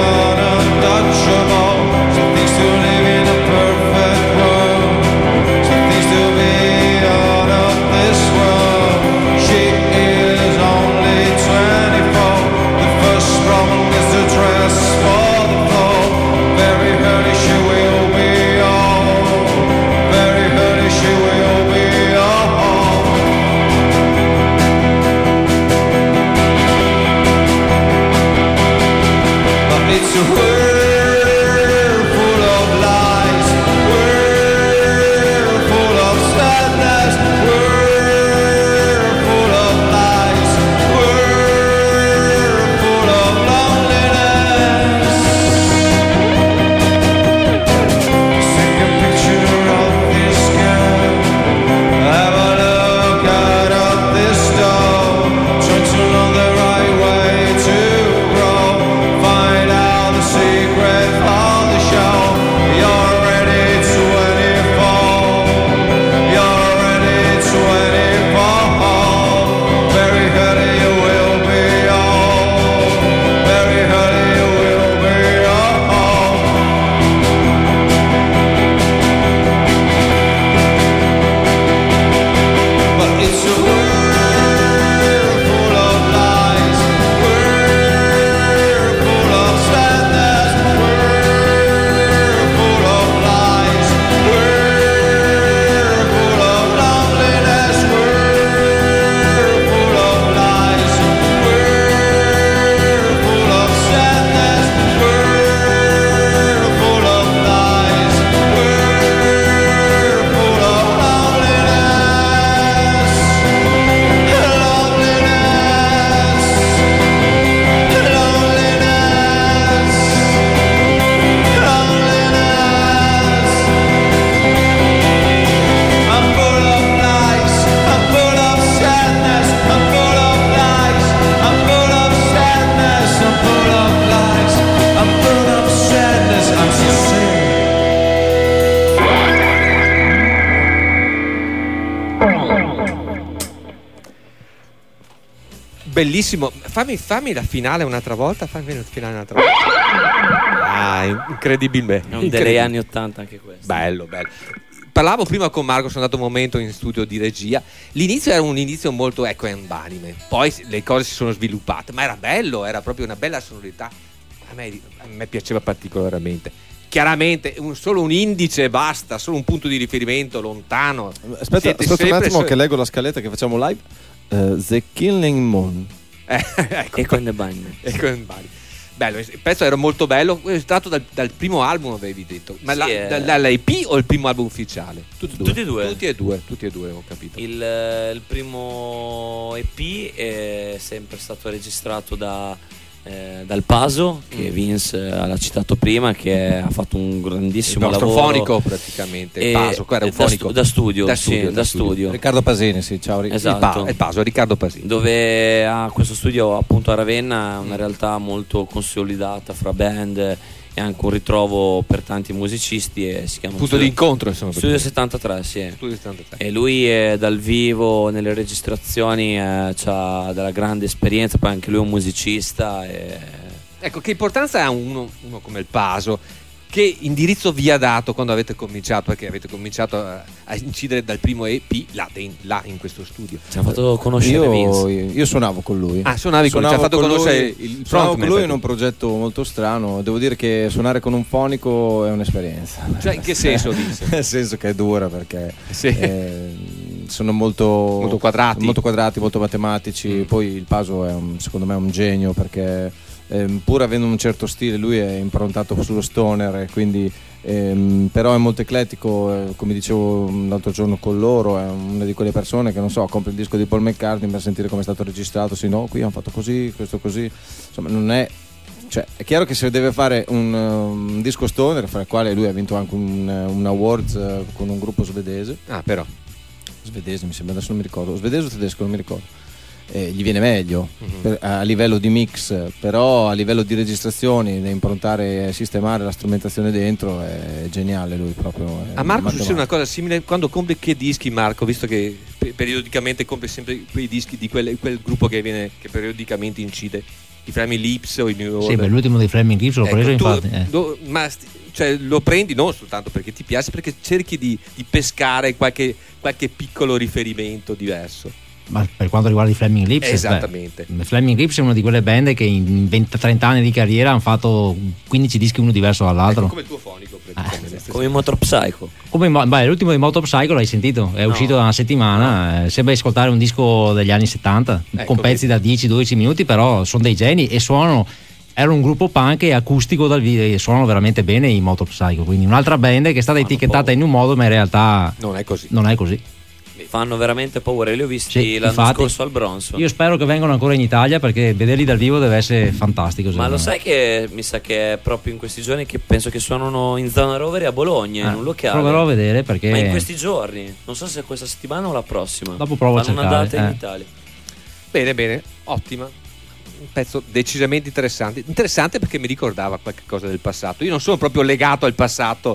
bellissimo. Fammi, fammi la finale un'altra volta. Fammi la finale un'altra volta. Ah, incredibilmente. È un degli anni ottanta anche questo. Bello, bello. Parlavo prima con Marco, sono andato un momento in studio di regia. L'inizio era un inizio molto ecco e anime. Poi le cose si sono sviluppate, ma era bello, era proprio una bella sonorità. A me, a me piaceva particolarmente. Chiaramente un, solo un indice basta, solo un punto di riferimento lontano. Aspetta, Siete aspetta un attimo so- che leggo la scaletta che facciamo live. Uh, The Killing Moon. Eh, ecco. E con The Bunny. Ecco in Bari. Bello, il pezzo era molto bello, è tratto dal, dal primo album avevi detto, ma Sì, la, è- da- dall'E P o il primo album ufficiale? Tutti Tutti e due. Tutti e due, tutti e due ho capito. Il, il primo E P è sempre stato registrato da, eh, dal Paso, che Mm. Vince l'ha citato prima, che ha fatto un Il grandissimo nostro lavoro. fonico praticamente, il E- Paso, qua era un da, fonico. stu- da studio, Da sì, studio, da da studio. studio. Riccardo Pasini, sì, ciao. Ric- Esatto. Il, pa- il Paso, Riccardo Pasini. Dove ha questo studio appunto a Ravenna, una realtà molto consolidata fra band e anche un ritrovo per tanti musicisti, e si chiama Punto Studio- di incontro insomma. Studio perché- settantatré, sì. Studio settantatré. E lui è dal vivo nelle registrazioni, eh, ha della grande esperienza, poi anche lui è un musicista. E... Ecco, che importanza ha uno, uno come il Paso? Che indirizzo vi ha dato quando avete cominciato? Perché avete cominciato a, a incidere dal primo E P là, de- là in questo studio. Ci ha fatto conoscere Io, Vince. io suonavo con lui. Ah, suonavi con lui, ci ha fatto con conoscere lui- il suonavo frontman, con lui in perché- un progetto molto strano. Devo dire che suonare con un fonico è un'esperienza. Cioè, in che senso, Vince? Nel senso che è dura perché Sì. eh, sono molto, Molto quadrati. molto quadrati, molto matematici. Mm. Poi il Paso è un- secondo me è un genio perché ehm, pur avendo un certo stile lui è improntato sullo stoner e quindi ehm, però è molto eclettico, eh, come dicevo l'altro giorno con loro, è una di quelle persone che non so, compra il disco di Paul McCartney per sentire come è stato registrato, sì no, qui hanno fatto così, questo così, insomma non è, cioè è chiaro che se deve fare un, um, un disco stoner, fra il quale lui ha vinto anche un, un awards uh, con un gruppo svedese, Ah, però. svedese mi sembra, adesso non mi ricordo, svedese o tedesco non mi ricordo, eh, gli viene meglio Mhm. per- a livello di mix, però a livello di registrazioni da improntare e sistemare la strumentazione dentro è geniale lui proprio. è A Marco succede matematico. una cosa simile quando compri che dischi, Marco, visto che pe- periodicamente compri sempre quei dischi di quel, quel gruppo che, viene, che periodicamente incide, i Flaming Lips o i New Sì, Order. beh, l'ultimo dei Flaming Lips l'ho Ecco, preso tu infatti. eh. do- ma sti- cioè, lo prendi non soltanto perché ti piace, perché cerchi di, di pescare qualche, qualche piccolo riferimento diverso. Ma per quanto riguarda i Flaming Lips, Esattamente. beh, Flaming Lips è una di quelle band che in venti trenta anni di carriera hanno fatto quindici dischi uno diverso dall'altro. Ecco, come il tuo fonico praticamente. Come in Motor Psycho. Come mo- beh, l'ultimo di Motor Psycho l'hai sentito? È No. uscito da una settimana. eh, sembra ascoltare un disco degli anni settanta Ecco, con pezzi vedi. da dieci dodici minuti, però sono dei geni e suonano. Era un gruppo punk e acustico dal video e suonano veramente bene i Motor Psycho. Quindi un'altra band che è stata Fanno etichettata paura. in un modo, ma in realtà Non è così. non è così. Fanno veramente paura. Io li ho visti Sì, l'anno infatti. scorso al Bronson. Io spero che vengano ancora in Italia perché vederli dal vivo deve essere fantastico. Ma secondo lo me. sai che mi sa che è proprio in questi giorni che penso che suonano in zona Rovere a Bologna, in Eh, un locale. proverò a vedere perché Ma in questi giorni, non so se questa settimana o la prossima. Dopo provo a Fanno una cercare, data in eh. Italia. Bene, bene, ottima. Un pezzo decisamente interessante. Interessante perché mi ricordava qualche cosa del passato. Io non sono proprio legato al passato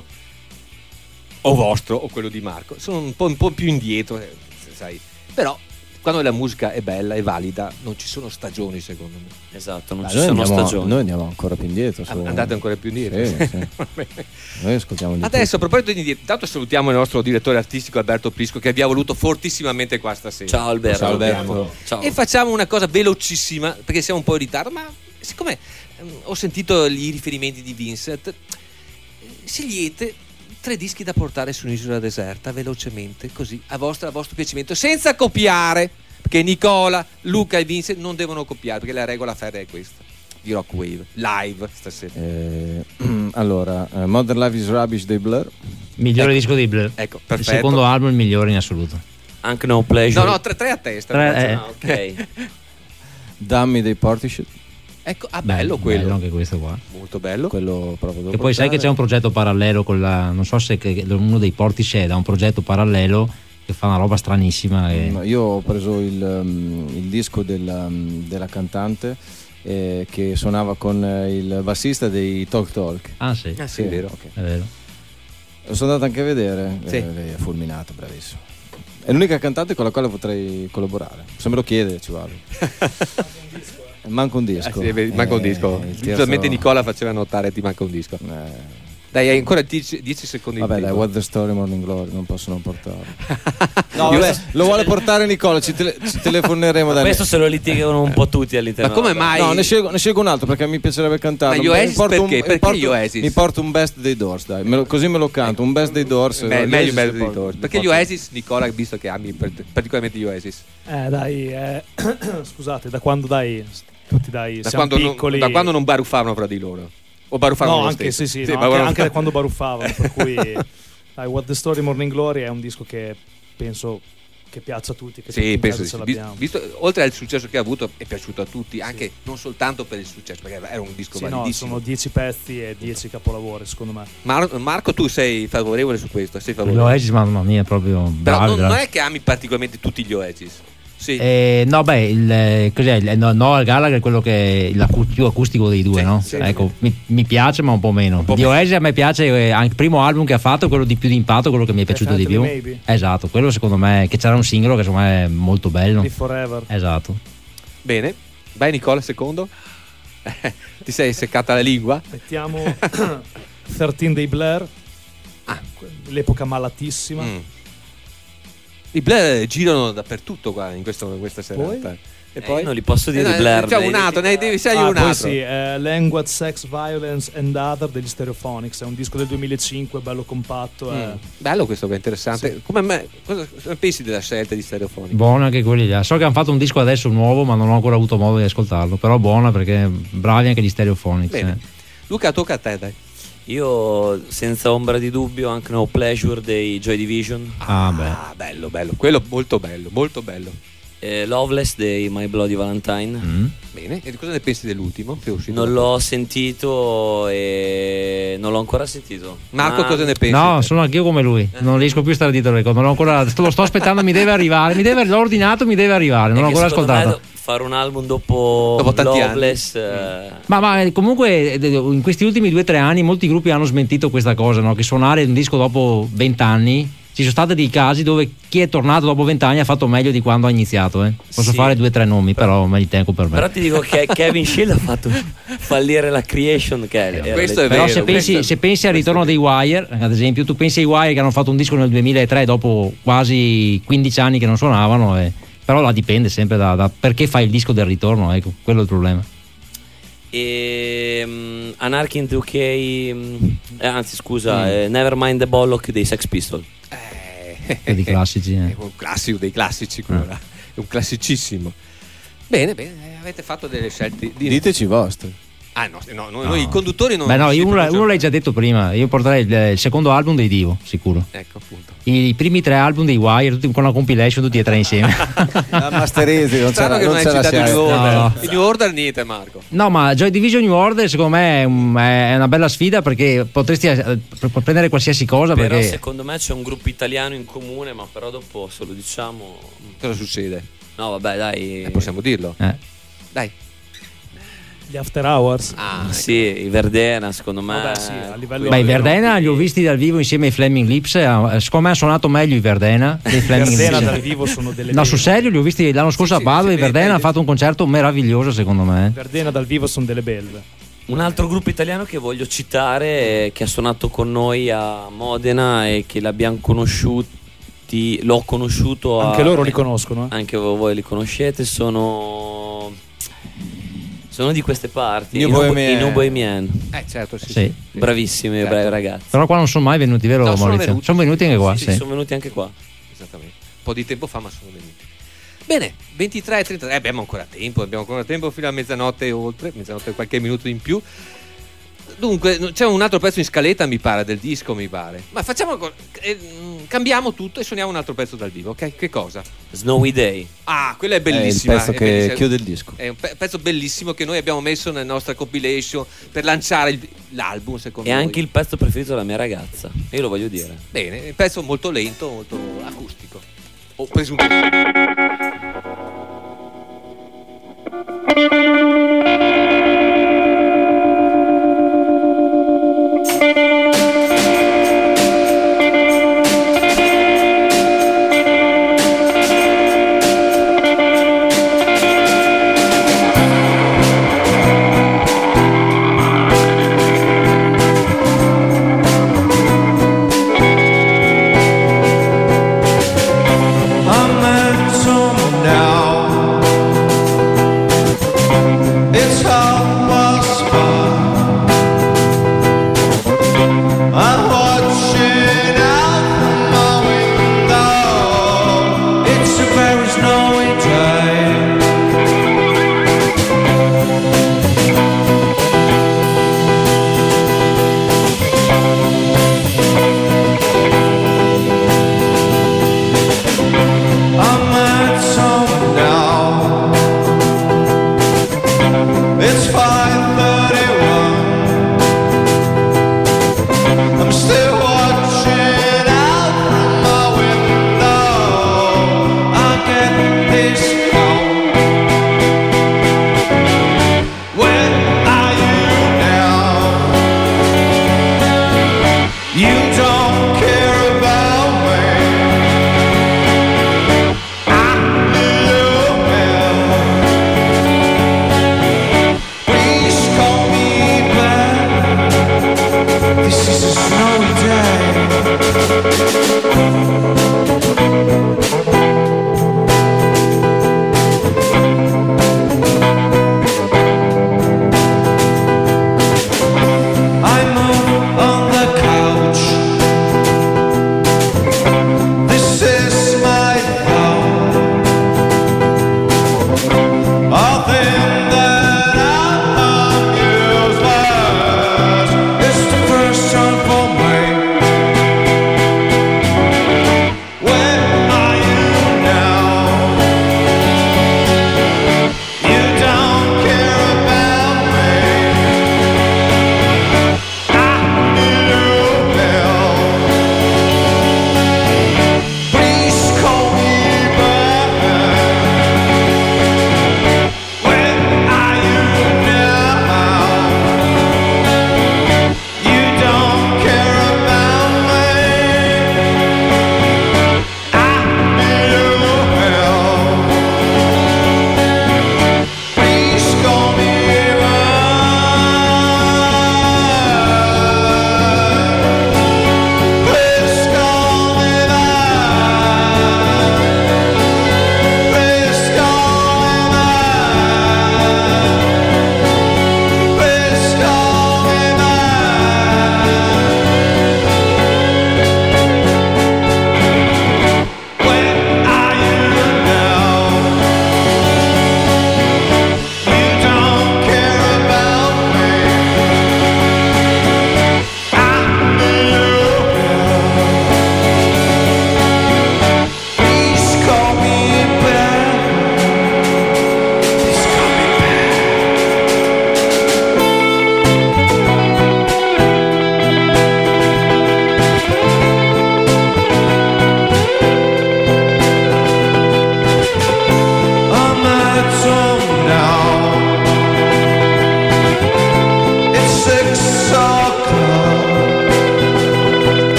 o vostro o quello di Marco. Sono un po', un po' più indietro, eh, sai. Però quando la musica è bella e valida non ci sono stagioni, secondo me. Esatto, non Ma ci noi, sono andiamo, stagioni. noi andiamo ancora più indietro. su- Andate ancora più indietro. Sì, sì. Va bene. Noi ascoltiamo di Adesso, a proposito di indietro, intanto salutiamo il nostro direttore artistico Alberto Prisco che vi ha voluto fortissimamente qua stasera. Ciao Alberto. Ciao, Alberto. Ciao. E facciamo una cosa velocissima perché siamo un po' in ritardo, ma siccome ehm, ho sentito i riferimenti di Vincent, eh, scegliete tre dischi da portare su un'isola deserta velocemente, così a vostro, a vostro piacimento, senza copiare, perché Nicola, Luca e Vincent non devono copiare, perché la regola ferrea è questa di Rockwave live stasera. Eh, allora, eh, Modern Life is Rubbish dei Blur. migliore Ecco. disco di Blur. Ecco, Il perfetto. secondo album il migliore in assoluto. Anche No Pleasure. No, no, tre, tre a testa. Tre, ragazzi. eh. Ah, ok. Dummy dei Portishead. Ecco, ah, bello, Beh, quello. bello anche questo qua. Molto bello. Quello proprio dopo Che poi sai che c'è un progetto parallelo con la, non so se che- uno dei Portishead ha un progetto parallelo che fa una roba stranissima e- No, io ho preso il, um, il disco della, um, della cantante eh, che suonava con eh, il bassista dei Talk Talk. ah sì, Ah, sì, è vero. ok. è vero. Lo sono andato anche a vedere. Sì. Eh, lei è fulminata, bravissimo. È l'unica cantante con la quale potrei collaborare. Se me lo chiede ci vado. Manca un disco. Eh sì, manca un disco. Eh, Giustamente terzo... Nicola faceva notare ti manca un disco. Eh. Dai, hai ancora dieci secondi. Vabbè, in dai, tempo. What the Story Morning Glory, non posso non portarlo. No, vabbè, lo vuole portare Nicola, ci, tele- ci telefoneremo da Questo se lo litigano un po' tutti all'interno. Ma come della- mai? No, ne scelgo, ne scelgo un altro perché mi piacerebbe cantarlo. Ma gli Oasis Mi porto un- perché? mi Perché porto- gli Oasis? Mi porto un best dei Doors, dai, me lo- così me lo canto, un best dei Doors. Beh, Gli meglio Oasis bello li dei porto- Doors. li Perché gli porto. Oasis, Nicola, visto che ami per- particolarmente gli Oasis. Eh dai, eh, scusate, da quando dai tutti dai Da siamo quando, non, piccoli. da quando non baruffavano fra di loro. O baruffavano No, lo anche stesso. sì, sì, Sì, no, ma anche, baruff- anche da quando baruffavano, per cui dai, What the Story Morning Glory è un disco che penso che piaccia a tutti, che tutti Sì, in penso casa di ce sì. l'abbiamo. Visto, oltre al successo che ha avuto, è piaciuto a tutti, anche non soltanto per il successo, perché era un disco Sì, no, validissimo. sono dieci pezzi e dieci capolavori, secondo me. Mar- Marco, tu sei favorevole su questo? Sei Gli favorevole? Oasis, mamma mia, proprio Però bravi, non, bravi. non è che ami particolarmente tutti gli Oasis. Sì. Eh, no, beh, il, eh, cos'è? Il, no, Noel Gallagher è quello che è l'acu- più acustico dei due, Sì, no? sì, Ecco, mi, mi piace, ma un po' meno. po' Di meno. Oasis a me piace eh, anche il primo album che ha fatto, quello di più di impatto, quello che mi è piaciuto di più. Definitely Maybe. Esatto, quello secondo me, che c'era un singolo che secondo me è molto bello. Live Forever. Esatto. Bene. Vai Nicola, secondo. Ti sei seccata la lingua? Mettiamo tredici dei Blair, Ah. l'epoca malatissima. Mm. I Blair girano dappertutto qua in, questo, in questa serata. E Eh, poi? io non li posso dire Eh, no, Blair. C'è dai. un altro, ne devi sei Ah, un poi altro. sì, eh, Language, Sex, Violence and Other degli Stereophonics, è un disco del duemilacinque, bello compatto. eh. Mm. Bello questo, che è interessante. Sì. Come me, cosa, cosa pensi della scelta di Stereophonics? Buono anche quelli là. So che hanno fatto un disco adesso nuovo, ma non ho ancora avuto modo di ascoltarlo. Però buona perché bravi anche gli Stereophonics. Bene. eh. Luca, tocca a te, dai. Io senza ombra di dubbio anche No Pleasure dei Joy Division, Ah, beh. Ah, bello, bello. Quello molto bello, molto bello. eh, Loveless dei My Bloody Valentine. Mm. Bene. E cosa ne pensi dell'ultimo? Che è uscito Non dopo? l'ho sentito e non l'ho ancora sentito. Marco, Ma- cosa ne pensi? No, sono anch'io come lui. Non riesco più a stare dietro le cose. Non l'ho ancora. Lo sto aspettando, mi deve arrivare. Mi deve, l'ho ordinato, mi deve arrivare. Non È l'ho che ancora secondo me ascoltato. do- fare un album dopo, Dopo tanti Loveless eh, Ma, ma eh, comunque eh, in questi ultimi due o tre anni molti gruppi hanno smentito questa cosa, no? Che suonare un disco dopo vent'anni. Ci sono stati dei casi dove chi è tornato dopo vent'anni ha fatto meglio di quando ha iniziato. Eh. Posso Sì. fare due o tre nomi, però me li tengo per me. Però ti dico che Kevin Shield ha fatto fallire la Creation, che era Questo le- è Però vero, se pensi, questo- se pensi al ritorno dei Wire, ad esempio, tu pensi ai Wire che hanno fatto un disco nel duemilatré dopo quasi quindici anni che non suonavano, eh, però là dipende sempre da, da perché fai il disco del ritorno, ecco, quello è il problema. E um, Anarchy in the U K, mm, eh, anzi scusa, Mm. eh, Nevermind the Bollock dei Sex Pistols. Eh, Dei classici, eh. È un classico dei classici, quello là. È un classicissimo. Bene, bene, eh, avete fatto delle scelte. Di... Diteci i vostri. Ah, no, no, noi, noi i conduttori non. Beh no, si io uno, pronunciano. uno l'hai già detto prima, io porterei il, il secondo album dei Divo, sicuro. Ecco, appunto. I, i primi tre album dei Wire, tutti con la compilation, tutti e tre insieme. La masterizzi, non Strano c'era, che non non hai c'era citato il New scelta. Order. No. Il New Order niente, Marco. No, ma Joy Division New Order secondo me è, un- è una bella sfida perché potresti eh, p- prendere qualsiasi cosa. Però perché secondo me c'è un gruppo italiano in comune, ma però dopo se lo diciamo... Cosa succede? No vabbè dai, Eh, possiamo dirlo. eh, Dai. Gli After Hours. Ah, sì, i Verdena secondo me... Vabbè, sì, a livello beh, i a livello Verdena di- li ho visti dal vivo insieme ai Flaming Lips. eh, Secondo me ha suonato meglio i Verdena dei Flaming Verdena Lips. dal vivo sono delle No, sul belve. serio, li ho visti l'anno scorso Sì, a Padova. sì, I sì, Verdena beh, hanno fatto un concerto meraviglioso, secondo me. Verdena dal vivo sono delle belve. Un altro gruppo italiano che voglio citare, eh, che ha suonato con noi a Modena e che l'abbiamo conosciuti, l'ho conosciuto a- Anche loro li conoscono. eh. anche voi li conoscete, sono sono di queste parti, New i New- Bohemian. i New Bohemian. Eh, certo, sì. Sì. Bravissimi, Certo. bravi ragazzi. Però qua non sono mai venuti, vero No, sono Maurizio? venuti. Sono venuti anche qua, Sì, sì. sono venuti anche qua. Esattamente. Un po' di tempo fa, ma sono venuti. Bene, ventitré e trentatré. Eh, abbiamo ancora tempo, abbiamo ancora tempo fino a mezzanotte e oltre, mezzanotte e qualche minuto in più. Dunque, c'è un altro pezzo in scaletta, mi pare, del disco, mi pare. Ma facciamo co- eh, mh, cambiamo tutto e suoniamo un altro pezzo dal vivo, ok? Che cosa? Snowy Day. Ah, quella è È il bellissima. pezzo è che bellissima. chiude il disco. È un pe- pezzo bellissimo che noi abbiamo messo nella nostra compilation per lanciare il- l'album, secondo È noi. anche il pezzo preferito della mia ragazza. Io lo voglio dire. Bene, un pezzo molto lento, molto acustico. O presunto. Thank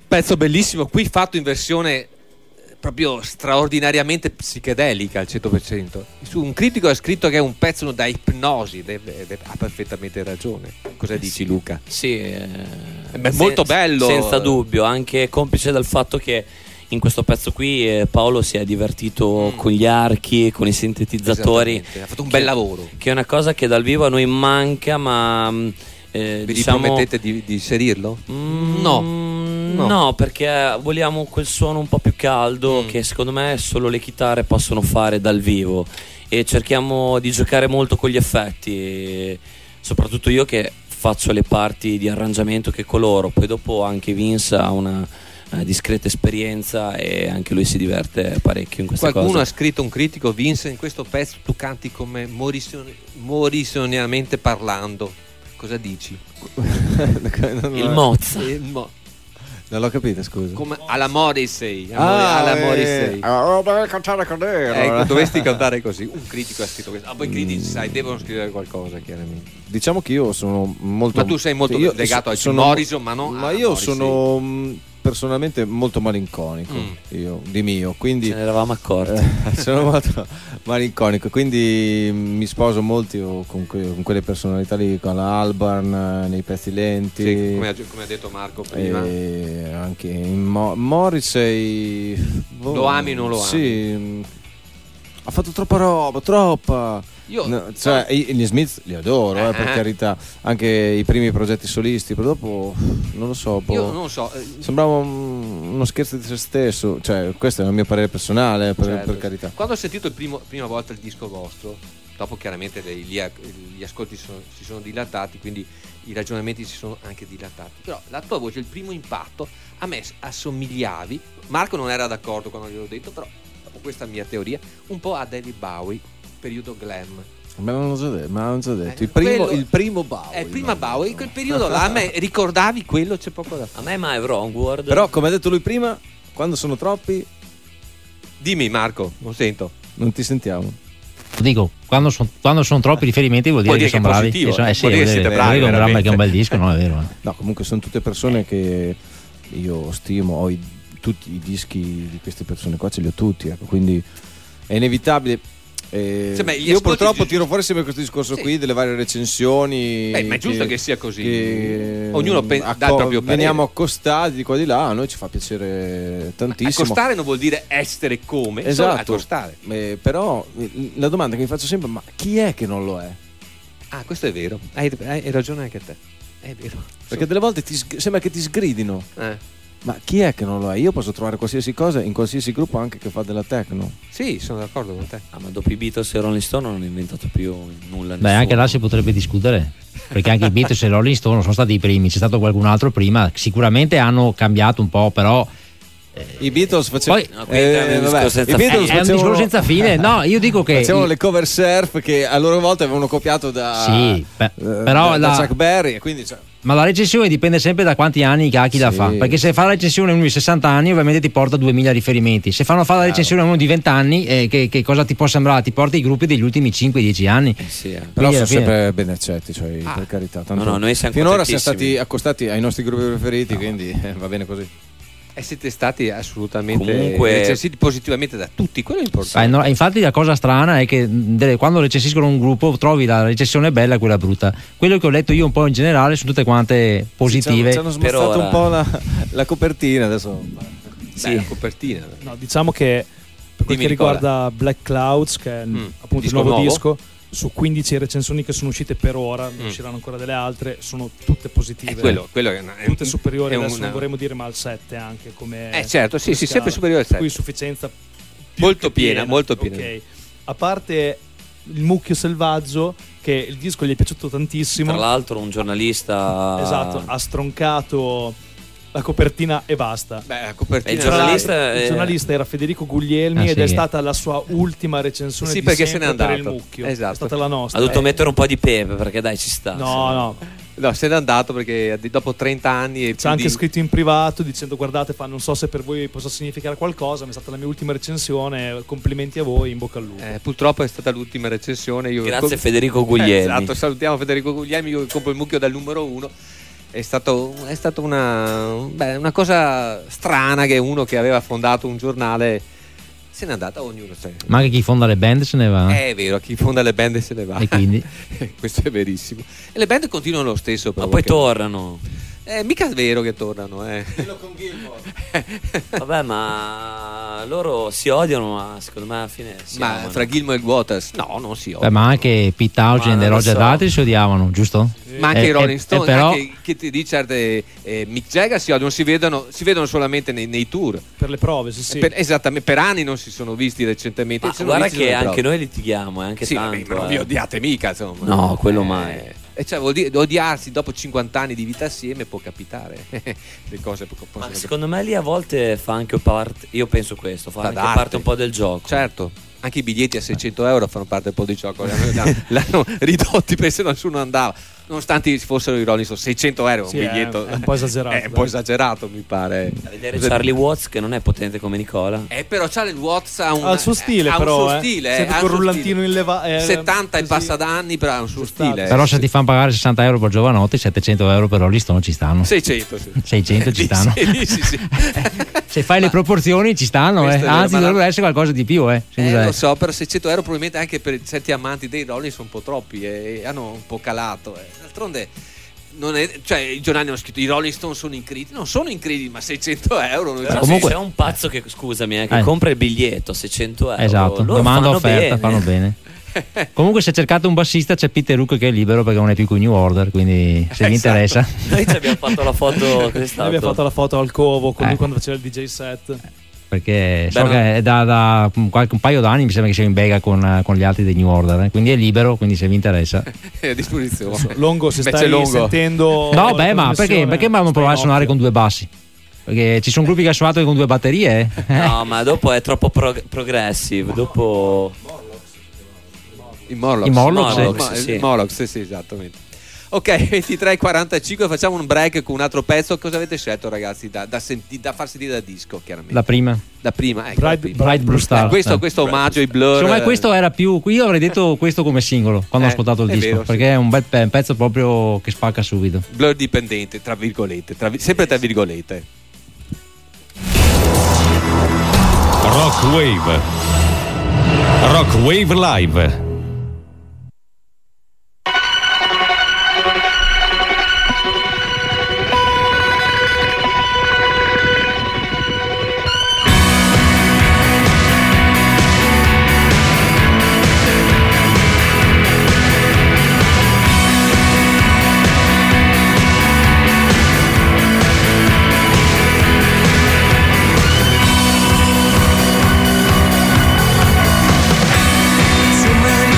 Pezzo bellissimo, qui fatto in versione proprio straordinariamente psichedelica al cento per cento. Su un critico ha scritto che è un pezzo da ipnosi ed è- ha perfettamente ragione. Cosa dici, Luca? Sì, eh, Beh, molto bello. Senza dubbio, anche complice dal fatto che in questo pezzo qui eh, Paolo si è divertito Mm. con gli archi, con i sintetizzatori. Esattamente, ha fatto un che- bel lavoro. Che è una cosa che dal vivo a noi manca, ma mh, eh, Vi diciamo promettete di, di inserirlo? Mm, No. no. No. perché vogliamo quel suono un po' più caldo Mm. che secondo me solo le chitarre possono fare dal vivo, e cerchiamo di giocare molto con gli effetti, e soprattutto io che faccio le parti di arrangiamento che coloro, poi dopo anche Vince ha una eh, discreta esperienza e anche lui si diverte parecchio in queste Qualcuno cose. ha scritto, un critico, Vince, in questo pezzo tu canti come Morrison, morrisonianamente parlando. Cosa dici? Il Mozza. Il mo- Non l'ho capito, scusa. come alla Morrissey. Ah, alla eh, Morrissey. allora dovevi cantare con lei. Ecco, dovresti cantare così. Un critico ha scritto questo. Ah, poi i critici, sai, devono scrivere qualcosa, chiaramente. Diciamo che io sono molto. Ma tu sei molto io legato a Jim sono- Morrison, ma non Ma a io Morrissey. sono mh, personalmente molto malinconico. Mm. Io, di mio, quindi. Ce ne eravamo accorti. Eh, sono molto malinconico, quindi mi sposo molto con, que- con quelle personalità lì, con la Albarn eh, nei pezzi lenti. Sì, come, ha, come ha detto Marco prima. E anche in Mo- Morrissey boh, Lo ami o non lo ami? Sì, mh, ha fatto troppa roba, troppa. Io No, cioè, i- gli Smith li adoro, eh, per Eh. carità, anche i primi progetti solisti, però dopo non lo so, boh, io non so. eh, sembrava un- uno scherzo di se stesso, cioè questo è il mio parere personale, per, certo. per carità. Quando ho sentito il primo, prima volta il disco vostro, dopo chiaramente le- gli, gli ascolti sono- si sono dilatati, quindi i ragionamenti si sono anche dilatati. Però la tua voce, il primo impatto, a me assomigliavi. Marco non era d'accordo quando gliel'ho detto, però dopo questa mia teoria, un po' a David Bowie, periodo glam. Me l'hanno già detto, me l'hanno già detto. Eh, il, primo, quello- il primo Bowie. È il prima ma- Bowie, in quel periodo là, a me ricordavi quello, c'è poco da fare. A me My Wrong World. Però, come ha detto lui prima, quando sono troppi, Dimmi Marco, non sento. non ti sentiamo. Dico, quando, son- quando sono troppi riferimenti vuol dire, Vuol dire che sono che è bravi. positivo, Che sono- eh, eh, sì, vuol dire che vuol siete dire- bravi, vuol dire che è un gran- che è un bel veramente. disco, no, è vero. eh. No, comunque sono tutte persone che io stimo, ho i- tutti i dischi di queste persone qua, ce li ho tutti, ecco, quindi è inevitabile. Eh, Sì, ma gli io ascolti- purtroppo tiro fuori sempre questo discorso Sì. qui delle varie recensioni. Beh, ma è giusto che sia così. che, Ognuno pe- acco- dà il proprio parere. veniamo accostati di qua di là, a noi ci fa piacere tantissimo. Accostare non vuol dire essere come, solo Esatto. accostare. Eh, però eh, la domanda che mi faccio sempre, ma chi è che non lo è? Ah, questo è vero. Hai, hai ragione anche te. È vero. Perché delle volte ti sg- sembra che ti sgridino. Eh. Ma chi è che non lo è? Io posso trovare qualsiasi cosa in qualsiasi gruppo anche che fa della techno. Sì, sono d'accordo con te. Ah, ma dopo i Beatles e i Rolling Stone non hanno inventato più nulla. Beh, nessuno. anche là si potrebbe discutere, perché anche i Beatles e i Rolling Stone sono stati i primi, c'è stato qualcun altro prima, sicuramente hanno cambiato un po', però I Beatles facevano Poi- No, qui entriamo in un discorso senza i Beatles è, è un facevano- discorso senza fine. No, io dico che facevano i- le cover surf che a loro volta avevano copiato da, Sì, beh, eh, però da, la- da Chuck Berry e quindi cioè, ma la recensione dipende sempre da quanti anni cacchi la Sì. fa, perché se fa la recensione uno di sessanta anni ovviamente ti porta duemila riferimenti, se fanno fare la recensione uno di venti anni eh, che, che cosa ti può sembrare? Ti porta i gruppi degli ultimi cinque dieci anni. Eh sì, eh. però Quindi sono alla fine- sempre ben accetti, cioè, Ah. per carità. Tanto No, no, noi siamo finora siamo contentissimi. stati accostati ai nostri gruppi preferiti, quindi eh, va bene così. E siete stati assolutamente Comunque- recensiti positivamente da tutti, quello è Ah, importante. no, infatti la cosa strana è che mh, delle- quando recensiscono un gruppo trovi la recensione bella e quella brutta. Quello che ho letto io un po' in generale sono tutte quante positive. Ci hanno Per smozzato ora. un po' la, la copertina adesso. Sì, la copertina. No, diciamo che per quel Dimmi, che Nicola. riguarda Black Clouds, che è Mm. appunto il Disco nuovo, nuovo? disco, su quindici recensioni che sono uscite per ora, ne Mm. usciranno ancora delle altre, sono tutte positive. È quello, quello è, una- è tutte un- superiori, è adesso una- non vorremmo dire ma al sette anche come Eh, certo, sì, come sì, scala. sempre superiore al Per cui sette. sufficienza più Molto che piena, molto piena. Ok. A parte il mucchio selvaggio, che il disco gli è piaciuto tantissimo. Tra l'altro un giornalista Esatto, ha stroncato la copertina e basta. Beh, la E il copertina. Tra giornalista l'altro, è- il giornalista era Federico Guglielmi Ah, ed sì. è stata la sua ultima recensione Sì, di perché se sempre n'è per il andato. mucchio. Esatto. È stata la nostra. ha dovuto Eh, mettere un po' di pepe perché dai ci sta. No, no, No, se n'è andato perché di- dopo trenta anni e ci più ha anche di- scritto in privato dicendo guardate, fa, non so se per voi possa significare qualcosa, ma è stata la mia ultima recensione, complimenti a voi, in bocca al lupo. Eh, purtroppo è stata l'ultima recensione. Io Grazie Federico Guglielmi. Esatto, salutiamo Federico Guglielmi, io che compro il mucchio dal numero uno. è stato è stata una, beh, una cosa strana che uno che aveva fondato un giornale se n'è andata, ognuno sai. Ma anche chi fonda le band se ne va. È vero, chi fonda le band se ne va. E quindi? Questo è verissimo. E le band continuano lo stesso. Ma poi che... tornano. Eh, mica è vero che tornano, eh. con Gilmour. Vabbè, ma loro si odiano, ma secondo me alla fine si Ma amano. fra Gilmour e Waters, no, non si Beh, odiano. ma anche Pete Townshend Ma e non lo Roger so. Daltrey si odiavano, giusto? Ma anche Eh, i Rolling eh, Stone, eh, però- anche Keith Richards e eh, Mick Jagger si odiano, si vedono, si vedono solamente nei, nei tour. Per le prove, sì, sì. Per, esattamente, per anni non si sono visti recentemente. Ma si sono guarda visti che sulle anche prove. noi litighiamo, eh, anche Sì, tanto. vabbè, ma non eh. vi odiate mica, insomma. No, quello Eh, mai. E cioè, vuol dire odiarsi dopo cinquanta anni di vita assieme può capitare. Le cose po- Ma possono secondo me lì a volte fa anche parte, io penso questo, fa Fa anche d'arte. parte un po' del gioco. Certo, anche i biglietti a seicento euro fanno parte un po' di gioco. L'hanno, l'hanno ridotti perché nessuno andava. Nonostante ci fossero i Rolling Stone, seicento euro Sì, un è- biglietto. è un po' esagerato, È un po' dai. esagerato, mi pare. A vedere Charlie Watts che non è potente come Nicola. Eh, però Charlie Watts ha un, Ha il suo stile, ha un però, suo eh. stile, Sempre ha il col suo rullantino stile. in leva- eh, settanta e così. passa d'anni, però ha un suo Ci sta. stile. Però se ti fanno pagare sessanta euro per giovanotti, settecento euro per Rolling Stone ci stanno. seicento, sì. seicento ci Lì stanno. sì, lì sì, sì. Se fai le proporzioni ci stanno, Questo eh. è vero, Anzi ma la- dovrebbe essere qualcosa di più, eh. Eh, Scusa, lo eh. so, però seicento euro probabilmente anche per certi amanti dei Rolling sono un po' troppi e hanno un po' calato. eh. D'altronde non è, cioè, i giornali hanno scritto i Rolling Stone sono in crisi, non sono in crisi, ma seicento euro. non- Però comunque- se c'è un pazzo che, scusami, eh, che Eh. compra il biglietto seicento euro. Esatto, loro domanda fanno offerta, bene. fanno bene. Comunque se cercate un bassista c'è Peter Hook che è libero perché non è più con New Order, quindi se vi Esatto. interessa. Noi ci abbiamo fatto la foto. Cos'è Noi stato? abbiamo fatto la foto al covo con Eh. lui quando faceva il D J set. Perché so Beh, che è da, da qualche, un paio d'anni mi sembra che sia in bega con, con gli altri dei New Order, eh. Quindi è libero, quindi se vi interessa. È a disposizione. Longo, se Invece stai Longo. sentendo. No, la beh, ma perché, trasmissione, perché mi hanno stai provato a in suonare occhio. con due bassi? Perché ci sono gruppi che hanno suonato con due batterie, eh. No, ma dopo è troppo prog- progressive. Dopo. I Morlocks. I Morlocks, I sì. Mo- Sì. i Morlocks, sì, sì, esattamente. Ok, ventitré e quarantacinque, facciamo un break con un altro pezzo. Cosa avete scelto, ragazzi? Da, da, senti- da far sentire da disco, chiaramente. La prima. Da prima, ecco, Bright- la prima. Bright Blue Star. Eh, questo, Eh. questo omaggio ai Blur. Secondo me questo era più. Io avrei detto questo come singolo quando Eh, ho ascoltato il è disco. vero, sì. Perché è un bel pe- un pezzo proprio che spacca subito. Blur dipendente, tra virgolette, tra vi- sempre tra virgolette. Rock Wave. Rock Wave Live. So many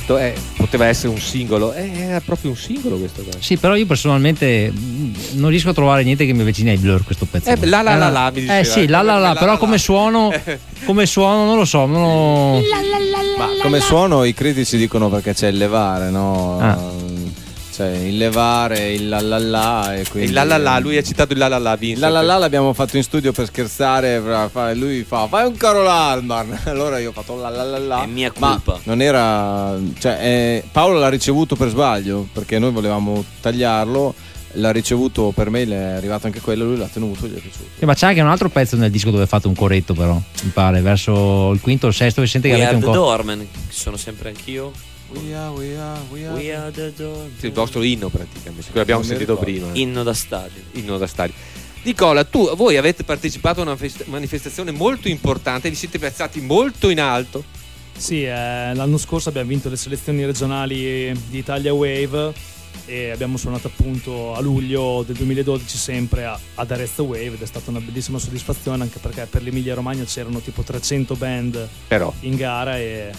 detto eh, poteva essere un singolo, eh, era proprio un singolo questo qua. Sì, però io personalmente mh, non riesco a trovare niente che mi avvicini ai Blur questo pezzo. Eh, la la la la, mi diceva. Eh sì, la la la, però come suono, come suono non lo so, non lo... Ma come suono i critici dicono perché c'è il levare, no? Ah. Cioè il levare, il la la la e quindi... Il la la la, lui ha citato il la la la, Il la la la l'abbiamo fatto in studio per scherzare, per fare- lui fa fai un Carol Alman, allora io ho fatto la la la la. È mia Ma colpa. non era, cioè eh, Paolo l'ha ricevuto per sbaglio perché noi volevamo tagliarlo, l'ha ricevuto per mail, è arrivato anche quello, lui l'ha tenuto, gli è piaciuto. Eh, ma c'è anche un altro pezzo nel disco dove fate un corretto, però mi pare verso il quinto o il sesto, vi sente che We avete are un the co- doorman, che sono sempre anch'io. We are, we are, we are. We are the doorman. Sì, il vostro inno praticamente, quello abbiamo Non mi sentito ricordo. prima. Inno da stadio. Inno da stadio. Nicola, tu, voi avete partecipato a una fest- manifestazione molto importante, vi siete piazzati molto in alto. Sì, eh, l'anno scorso abbiamo vinto le selezioni regionali di Italia Wave e abbiamo suonato appunto a luglio del duemiladodici sempre a- ad Arezzo Wave ed è stata una bellissima soddisfazione anche perché per l'Emilia Romagna c'erano tipo trecento band Però in gara e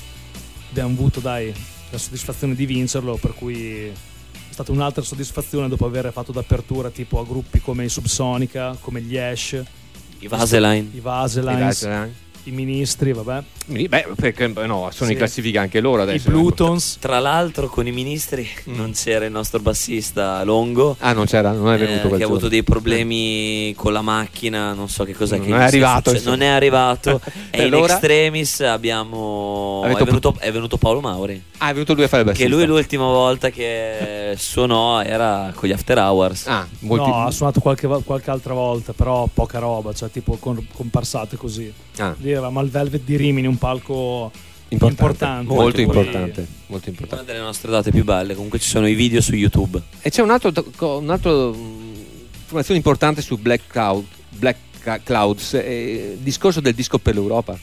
abbiamo avuto dai la soddisfazione di vincerlo, per cui è stata un'altra soddisfazione dopo aver fatto d'apertura tipo a gruppi come i Subsonica, come gli Ash, I Vaseline. i Vaselines, i Ministri, vabbè, beh, perché no, sono Sì. in classifica anche loro i adesso. Plutons. Tra l'altro con i ministri non c'era il nostro bassista Longo, Ah, non c'era, non è venuto eh, quel che ha avuto giorno. dei problemi con la macchina, non so che cosa Non che è gli sia arrivato, successo. insomma. Non è arrivato. E E in allora? extremis abbiamo Avete è venuto, è venuto Paolo Mauri, Ah, è venuto lui a fare il bassista. che lui l'ultima volta che suonò era con gli After Hours. Ah, molti... No, ha suonato qualche, vo- qualche altra volta, però poca roba, cioè tipo con, comparsate così. Ah, Lì eravamo al Velvet di Rimini, un palco importante, importante. molto Poi- importante, molto Una importante. delle nostre date più belle. Comunque ci sono i video su YouTube. E c'è un altro, un altro mh, informazione importante su Black Cloud, Black Ca- Clouds, eh, il discorso del disco per l'Europa.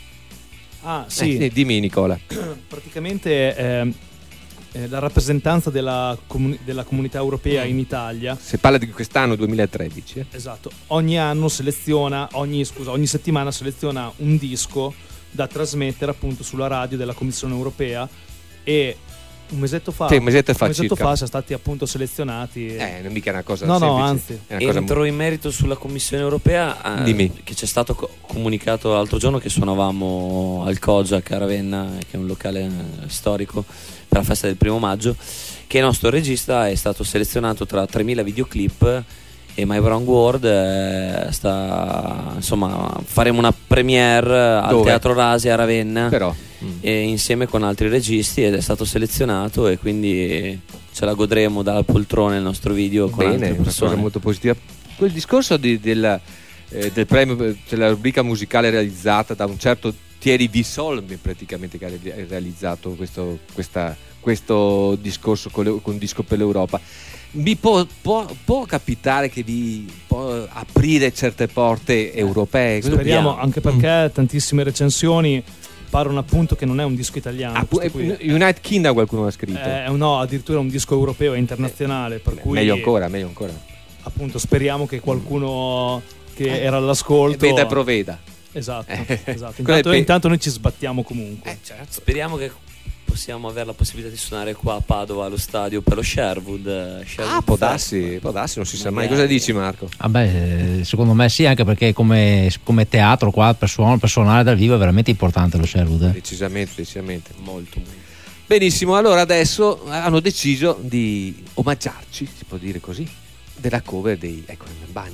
Ah, sì, Eh, dimmi Nicola. praticamente ehm, eh, la rappresentanza della, comuni- della comunità europea in Italia, Se parla di quest'anno duemilatredici, eh. esatto, ogni anno seleziona, ogni, scusa, ogni settimana seleziona un disco da trasmettere appunto sulla radio della Commissione Europea e un mesetto fa, Sì, un mesetto fa un mesetto circa. fa siamo stati appunto selezionati. Eh, non mica una cosa No, no, semplice. anzi. È una cosa Entro in merito sulla Commissione Europea, eh, Dimmi. che ci è stato co- comunicato l'altro giorno che suonavamo al Kojak a Ravenna, che è un locale eh, storico per la festa del primo maggio, che il nostro regista è stato selezionato tra tremila videoclip e My Brown World eh, sta, insomma, faremo una premiere al Dove? Teatro Rasi a Ravenna, Però mm. e insieme con altri registi, ed è stato selezionato e quindi ce la godremo dalla poltrona il nostro video con bene, altre una cosa persone. molto positiva. Quel discorso di- del, eh, del premio, della rubrica musicale realizzata da un certo Thierry Vissolmi praticamente, che ha re- realizzato questo, questa, questo discorso con, le- con Disco per l'Europa. Mi può, può, può capitare che vi può aprire certe porte europee? Cosa Speriamo, dobbiamo? anche perché tantissime recensioni parlano appunto che non è un disco italiano, Ah, pu- questo qui. eh, United Kingdom qualcuno ha scritto. è un- no, addirittura un disco europeo e internazionale, per Beh, cui meglio ancora, meglio ancora. appunto speriamo che qualcuno che era all'ascolto Veda e provveda. esatto, Eh, esatto. quello è Intanto, pe- intanto noi ci sbattiamo comunque. Eh, certo. Speriamo che possiamo avere la possibilità di suonare qua a Padova allo stadio per lo Sherwood. eh, Sherwood Ah, può Fest. darsi, può darsi, non si sa mai. Magari. Cosa dici Marco? Vabbè, secondo me sì, anche perché come, come teatro qua per, suon- per suonare dal vivo è veramente importante lo Sherwood. eh. Decisamente, decisamente. Molto, molto. Benissimo, allora adesso hanno deciso di omaggiarci, si può dire così, della cover dei Ecco Bani.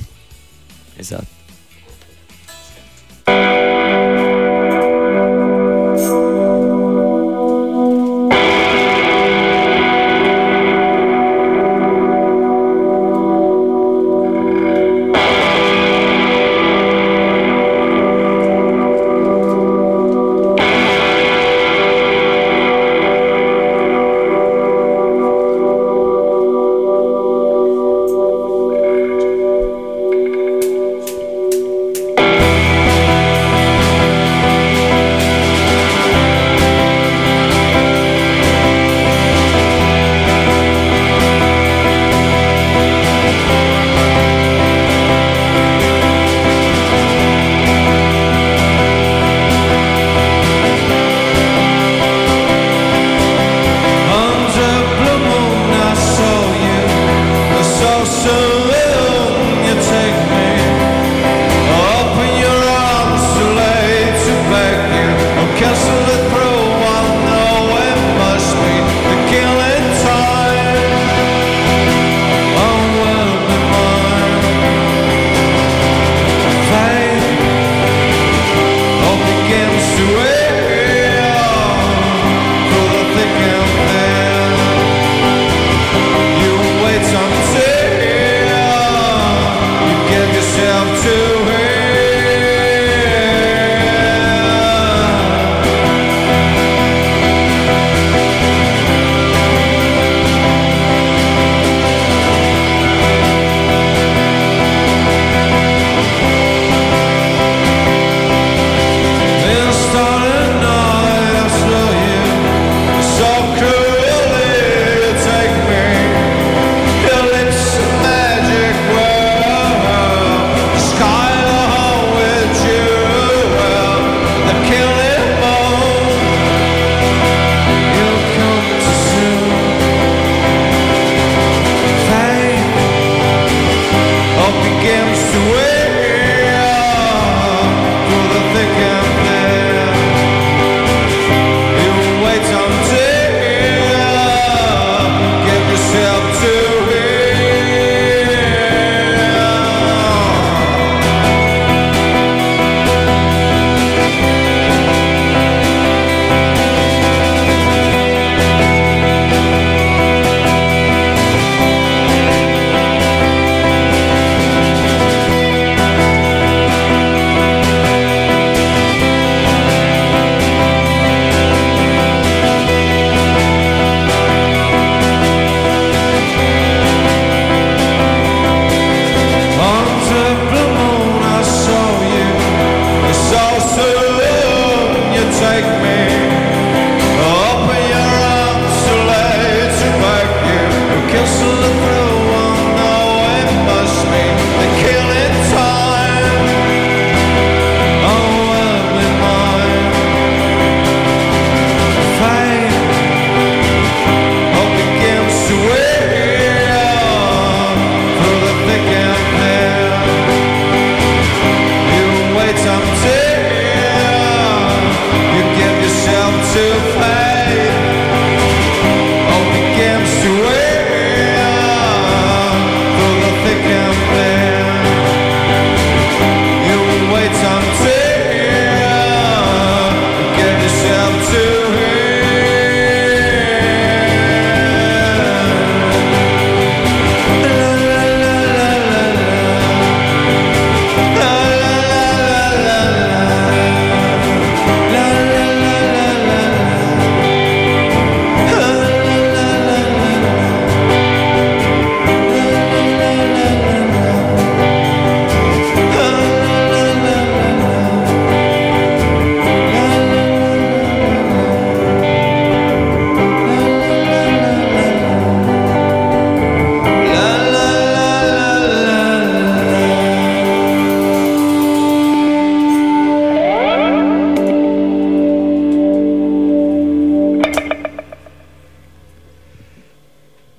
Esatto.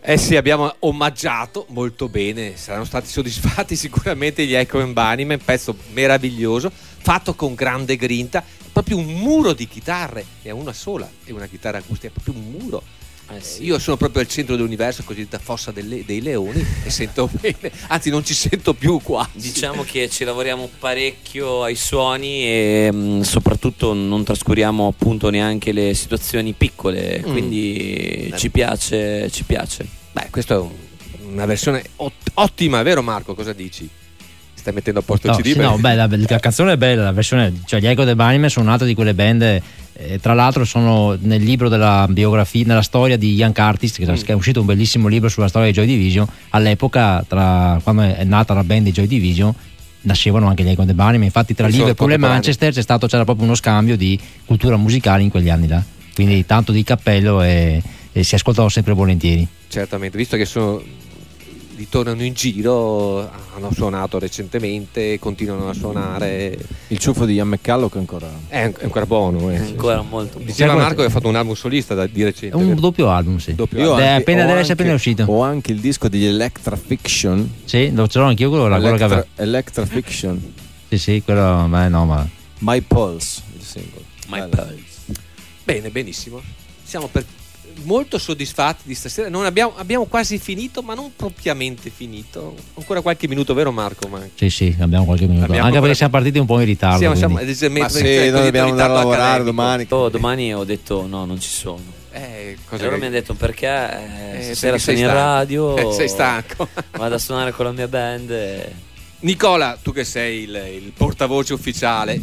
Eh sì, abbiamo omaggiato molto bene, saranno stati soddisfatti sicuramente gli Echo and Bunnymen, pezzo meraviglioso, fatto con grande grinta, proprio un muro di chitarre, ne ha una sola, è una chitarra acustica, è proprio un muro. Eh sì. Io sono proprio al centro dell'universo, cosiddetta fossa delle, dei leoni, e sento bene, anzi non ci sento più qua. Diciamo che ci lavoriamo parecchio ai suoni e mh, soprattutto non trascuriamo appunto neanche le situazioni piccole, mm. quindi mm. ci piace, ci piace. Beh, questa è un, una versione ot- ottima, vero Marco? Cosa dici? Stai mettendo a posto il no, C D? Sì, no, beh, la, la canzone è bella, la versione, cioè gli Echo and Bunnymen sono una di quelle band. Eh, tra l'altro sono nel libro della biografia, nella storia di Young Artist, che, mm. che è uscito un bellissimo libro sulla storia di Joy Division. All'epoca, tra, quando è nata la band di Joy Division, nascevano anche gli Echo and the Bunnymen. Infatti tra Liverpool e Manchester c'è stato, c'era proprio uno scambio di cultura musicale in quegli anni là, quindi tanto di cappello e, e si ascoltava sempre volentieri. Certamente, visto che sono ritornano in giro, hanno suonato recentemente, continuano a suonare. Il ciuffo di Ian McCulloch ancora è, è ancora buono, eh. È ancora molto buono. Diceva Marco che ha fatto un album solista da, di recente. È un doppio album, sì. Doppio Io album. Anche, appena deve essere anche, appena uscito. Ho anche il disco di Electra Fiction. Sì, lo ce l'ho anch'io quello, Electra, quello che aveva. Electra Fiction. Sì, sì, quello, beh, no, ma My Pulse, il singolo. My Pulse. Bene, benissimo. Siamo per molto soddisfatti di stasera. Non abbiamo, abbiamo quasi finito, ma non propriamente finito. Ancora qualche minuto, vero Marco? Ma... Sì, sì, abbiamo qualche minuto. Abbiamo Anche ancora... perché siamo partiti un po' in ritardo. Siamo, siamo, ma sì, noi dobbiamo andare a lavorare domani. Oh, domani ho detto no, non ci sono. Eh, cosa allora che... mi hanno detto perché eh, eh, stasera sono in stanco. radio. Eh, sei stanco. Vado a suonare con la mia band. E... Nicola, tu che sei il, il portavoce ufficiale.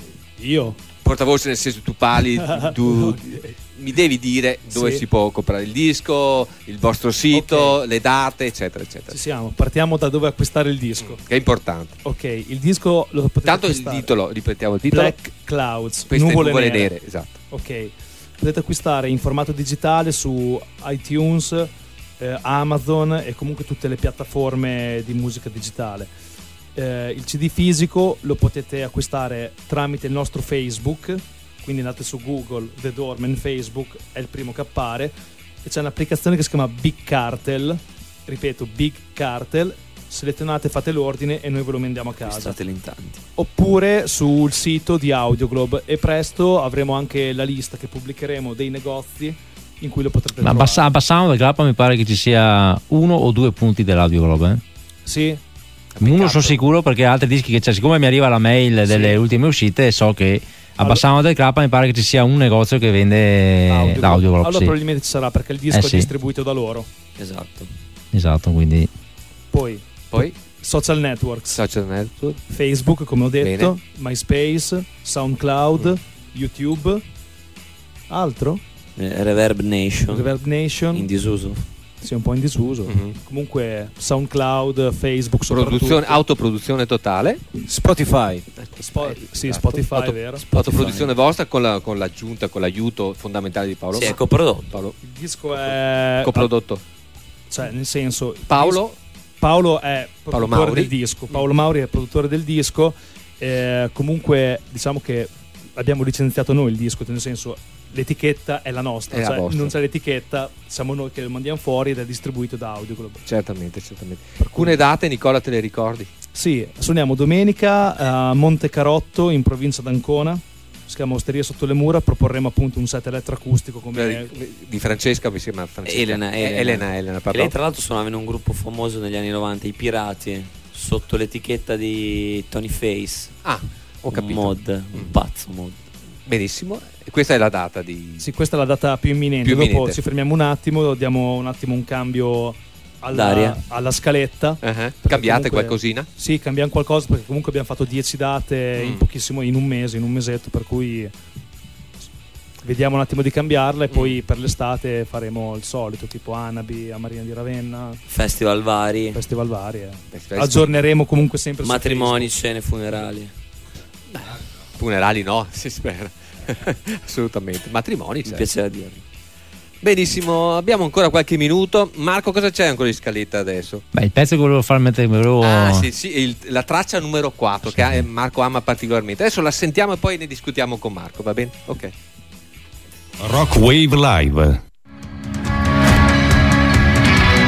Io? Portavoce nel senso tu parli, tu mi devi dire dove sì. si può comprare il disco, il vostro sito, okay. le date, eccetera, eccetera. Ci siamo, partiamo da dove acquistare il disco. Che è importante. Ok, il disco lo potete Tanto acquistare. il titolo, ripetiamo il titolo. Black Clouds, queste nuvole, nuvole nere. nere, esatto. Ok, potete acquistare in formato digitale su iTunes, eh, Amazon e comunque tutte le piattaforme di musica digitale. Eh, il C D fisico lo potete acquistare tramite il nostro Facebook, quindi andate su Google, The Doorman Facebook, è il primo che appare, e c'è un'applicazione che si chiama Big Cartel, ripeto Big Cartel, selezionate, fate l'ordine e noi ve lo mandiamo a casa. Stateli in tanti. Oppure sul sito di Audioglobe, e presto avremo anche la lista che pubblicheremo dei negozi in cui lo potrete ma trovare. Ma a Bassano del Grappa mi pare che ci sia uno o due punti dell'Audioglobe, eh? Sì. Uno sono sicuro, perché altri dischi che c'è, siccome mi arriva la mail delle sì. ultime uscite, so che a Bassano del Grappa mi pare che ci sia un negozio che vende Audioglobe. l'Audioglobe. Allora sì. probabilmente ci sarà, perché il disco eh, è sì. distribuito da loro. Esatto. Esatto, quindi poi poi social networks, social network, Facebook come ho detto, bene. MySpace, SoundCloud, mm. YouTube, altro? Eh, Reverb Nation. Reverb Nation in disuso. Sì, un po' in disuso. Mm-hmm. Comunque SoundCloud, Facebook, produzione, autoproduzione totale. Spotify. Spo- sì, Spotify, Auto, è vero. Autoproduzione vostra con, la, con l'aggiunta, con l'aiuto fondamentale di Paolo. Sì, è coprodotto. Paolo. Il disco è coprodotto. Cioè, nel senso, Paolo Paolo è Paolo produttore Mauri. del disco. Paolo Mauri è produttore del disco. Eh, comunque, diciamo che abbiamo licenziato noi il disco, nel senso, l'etichetta è la nostra, è cioè la non c'è l'etichetta, siamo noi che lo mandiamo fuori ed è distribuito da Audioglobe. Certamente, certamente. Alcune date, Nicola, te le ricordi? Sì, suoniamo domenica a Montecarotto in provincia d'Ancona, si chiama Osteria Sotto le Mura, proporremo appunto un set elettroacustico come di Francesca, mi sembra Francesca. Elena, Elena, Elena, Elena e lei tra l'altro suonava in un gruppo famoso negli anni novanta, i Pirati, sotto l'etichetta di Tony Face. Ah, ho capito. Un mod, un mm. pazzo mod. Benissimo, e questa è la data di... Sì, questa è la data più imminente, più dopo imminente. ci fermiamo un attimo, diamo un attimo un cambio alla, alla scaletta. Uh-huh. Cambiate comunque, qualcosina? Sì, cambiamo qualcosa, perché comunque abbiamo fatto dieci date mm. in pochissimo, in un mese, in un mesetto, per cui vediamo un attimo di cambiarla e poi mm. per l'estate faremo il solito, tipo Anabi a Marina di Ravenna, festival vari, festival vari eh. aggiorneremo comunque sempre matrimoni, scene, funerali. Beh, funerali no, si spera. Assolutamente. Matrimoni, mi piaceva dirlo. Benissimo, abbiamo ancora qualche minuto. Marco, cosa c'è ancora in scaletta adesso? Beh, il pezzo che volevo far mettere volevo... Ah sì, sì, il, la traccia numero quattro sì. che Marco ama particolarmente. Adesso la sentiamo e poi ne discutiamo con Marco, va bene? Ok. Rock Wave Live.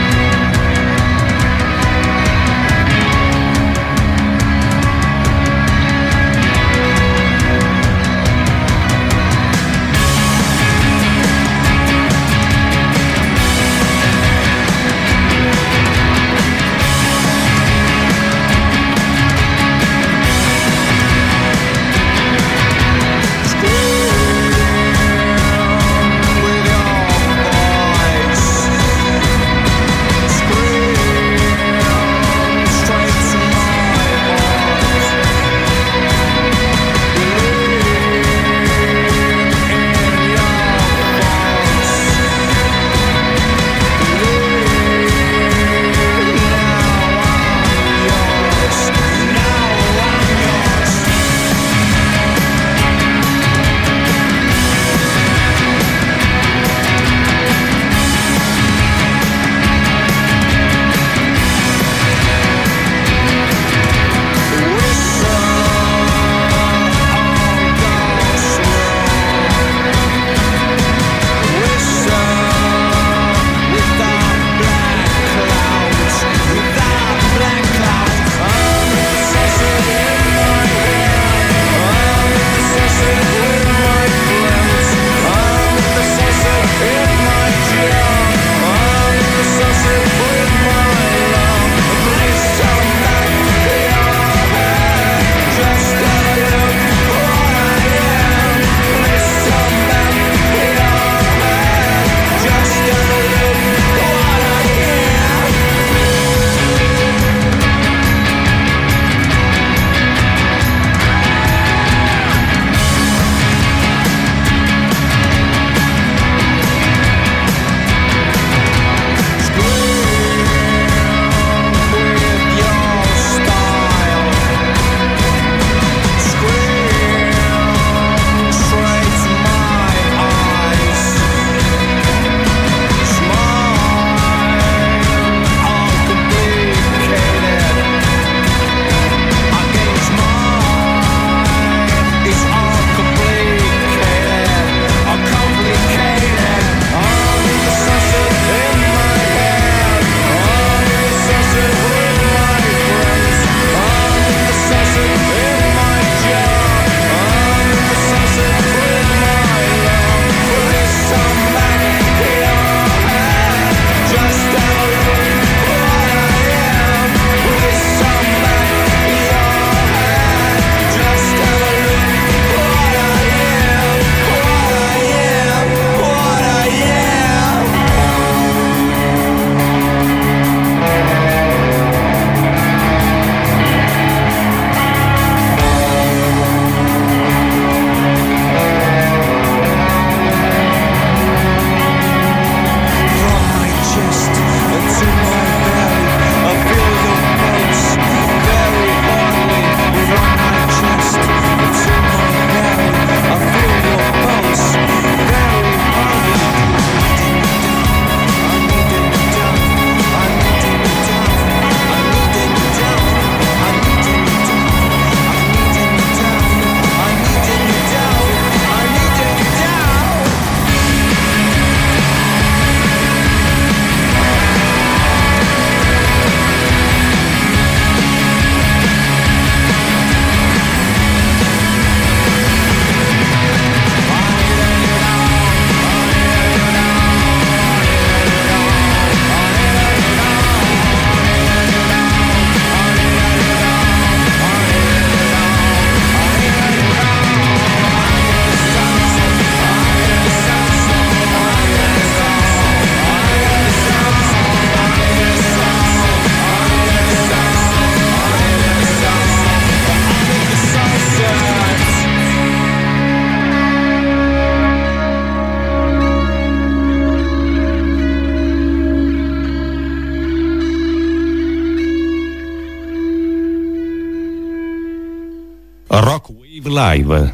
Live.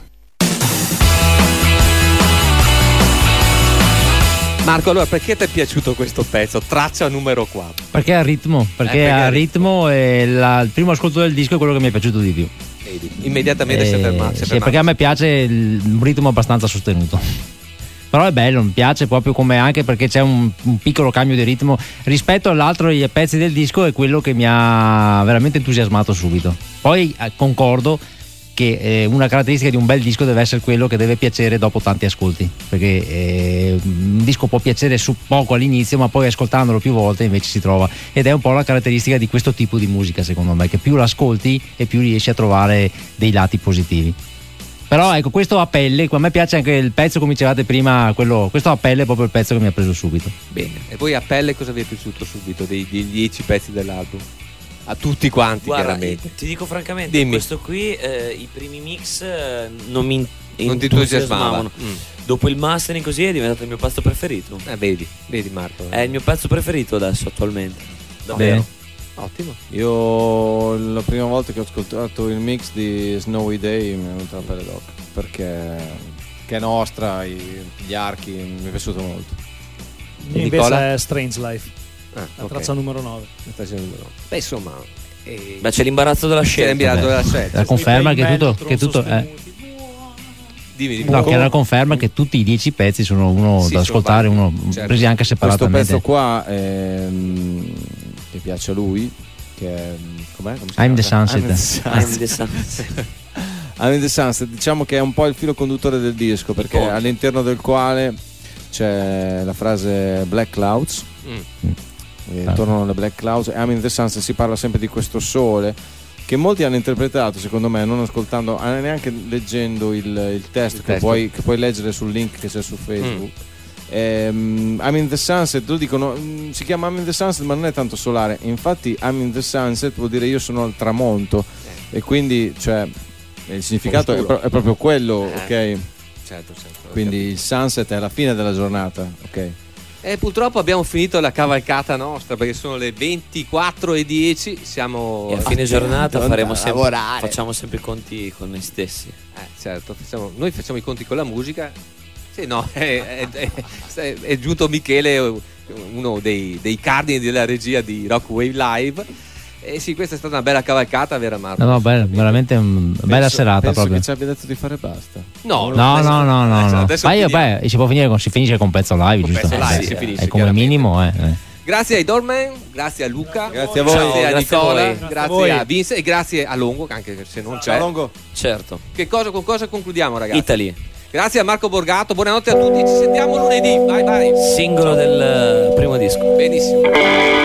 Marco, allora perché ti è piaciuto questo pezzo? Traccia numero quattro. Perché ha ritmo, perché, Eh, perché ha ha ritmo e la- il primo ascolto del disco è quello che mi è piaciuto di più. Vedi, immediatamente si è Eh, fermato. sì, perché a me piace il un ritmo abbastanza sostenuto. Però è bello, mi piace proprio come anche perché c'è un, un piccolo cambio di ritmo rispetto all'altro dei pezzi del disco, è quello che mi ha veramente entusiasmato subito. Poi eh, concordo che eh, una caratteristica di un bel disco deve essere quello che deve piacere dopo tanti ascolti, perché eh, un disco può piacere su poco all'inizio, ma poi ascoltandolo più volte invece si trova, ed è un po' la caratteristica di questo tipo di musica, secondo me, che più l'ascolti e più riesci a trovare dei lati positivi. Però ecco, questo a pelle, a me piace anche il pezzo come dicevate prima, quello, questo a pelle è proprio il pezzo che mi ha preso subito. Bene, e voi a pelle cosa vi è piaciuto subito dei, dei dieci pezzi dell'album? A tutti quanti, Guarda, chiaramente. ti dico francamente, Dimmi. questo qui, eh, i primi mix eh, non mi Non ti entusiasmavano. Mm. Dopo il mastering così è diventato il mio pezzo preferito. Eh, vedi, vedi Marco. È il mio pezzo preferito adesso, attualmente. Davvero. Bene. Ottimo. Io la prima volta che ho ascoltato il mix di Snowy Day mi è venuta la pelle d'oca, perché che è nostra, i- gli archi, mi è piaciuto molto. Invece Nicola? è Strange Life, Ah, la ok. traccia numero nove. La traccia numero nove. Beh, insomma, eh, Beh, c'è l'imbarazzo della c'è scelta. l'imbarazzo della scelta. La conferma che Bello, tutto, tron che tutto eh, sostenuti. Dimmi, dimmi. no, che è la conferma che tutti i dieci pezzi sono uno Sì, da sono ascoltare, vari. uno Certo. presi anche Questo separatamente. pezzo qua ehm, che piace a lui, che è, com'è? Come si I'm the chiama? Sunset. I'm the Sunset. I'm the Sunset. I'm the Sunset, diciamo che è un po' il filo conduttore del disco, perché Conto. all'interno del quale c'è la frase Black Clouds, Mm. e intorno alle Black Clouds, e I'm in the Sunset si parla sempre di questo sole che molti hanno interpretato, secondo me, non ascoltando, eh, neanche leggendo il, il testo, Il che, testo. Puoi, che puoi leggere sul link che c'è su Facebook. Ehm, I'm in the Sunset, lo dicono, mm, si chiama I'm in the Sunset, ma non è tanto solare. Infatti, I'm in the Sunset vuol dire io sono al tramonto, e quindi, cioè, il significato è, pro- è proprio quello, Eh. ok? Certo, certo. Quindi il sunset è alla fine della giornata, ok? E purtroppo abbiamo finito la cavalcata nostra perché sono le ventiquattro e dieci. Siamo E a fine giornata Devo faremo andare a sempre, lavorare. facciamo sempre i conti con noi stessi. Eh, certo, facciamo- noi facciamo i conti con la musica. Sì, no, è, è- è- è giunto Michele, uno dei, dei cardini della regia di Rockwave Live. E sì, questa è stata una bella cavalcata, vera Marco? No, no, bella, veramente una bella Penso- serata penso proprio. che ci abbia detto di fare basta. No, No, adesso- no, no, no, adesso- no. adesso Ma io, finiamo. beh, si può finire con, si finisce con un pezzo live, Con giusto? pezzo live Eh, si eh, finisce, è come chiaramente. minimo, eh. eh. Grazie ai Doorman, grazie a Luca, Grazie a voi. grazie a Ciao, grazie a Nicola, voi. grazie, Grazie a voi. a Vince e grazie a Longo, anche se non c'è. Ciao Longo. Certo. Che cosa, con cosa concludiamo, ragazzi? Italy, Grazie a Marco Borgato, buonanotte a tutti, ci sentiamo lunedì. Bye bye. singolo del eh, primo disco. Benissimo.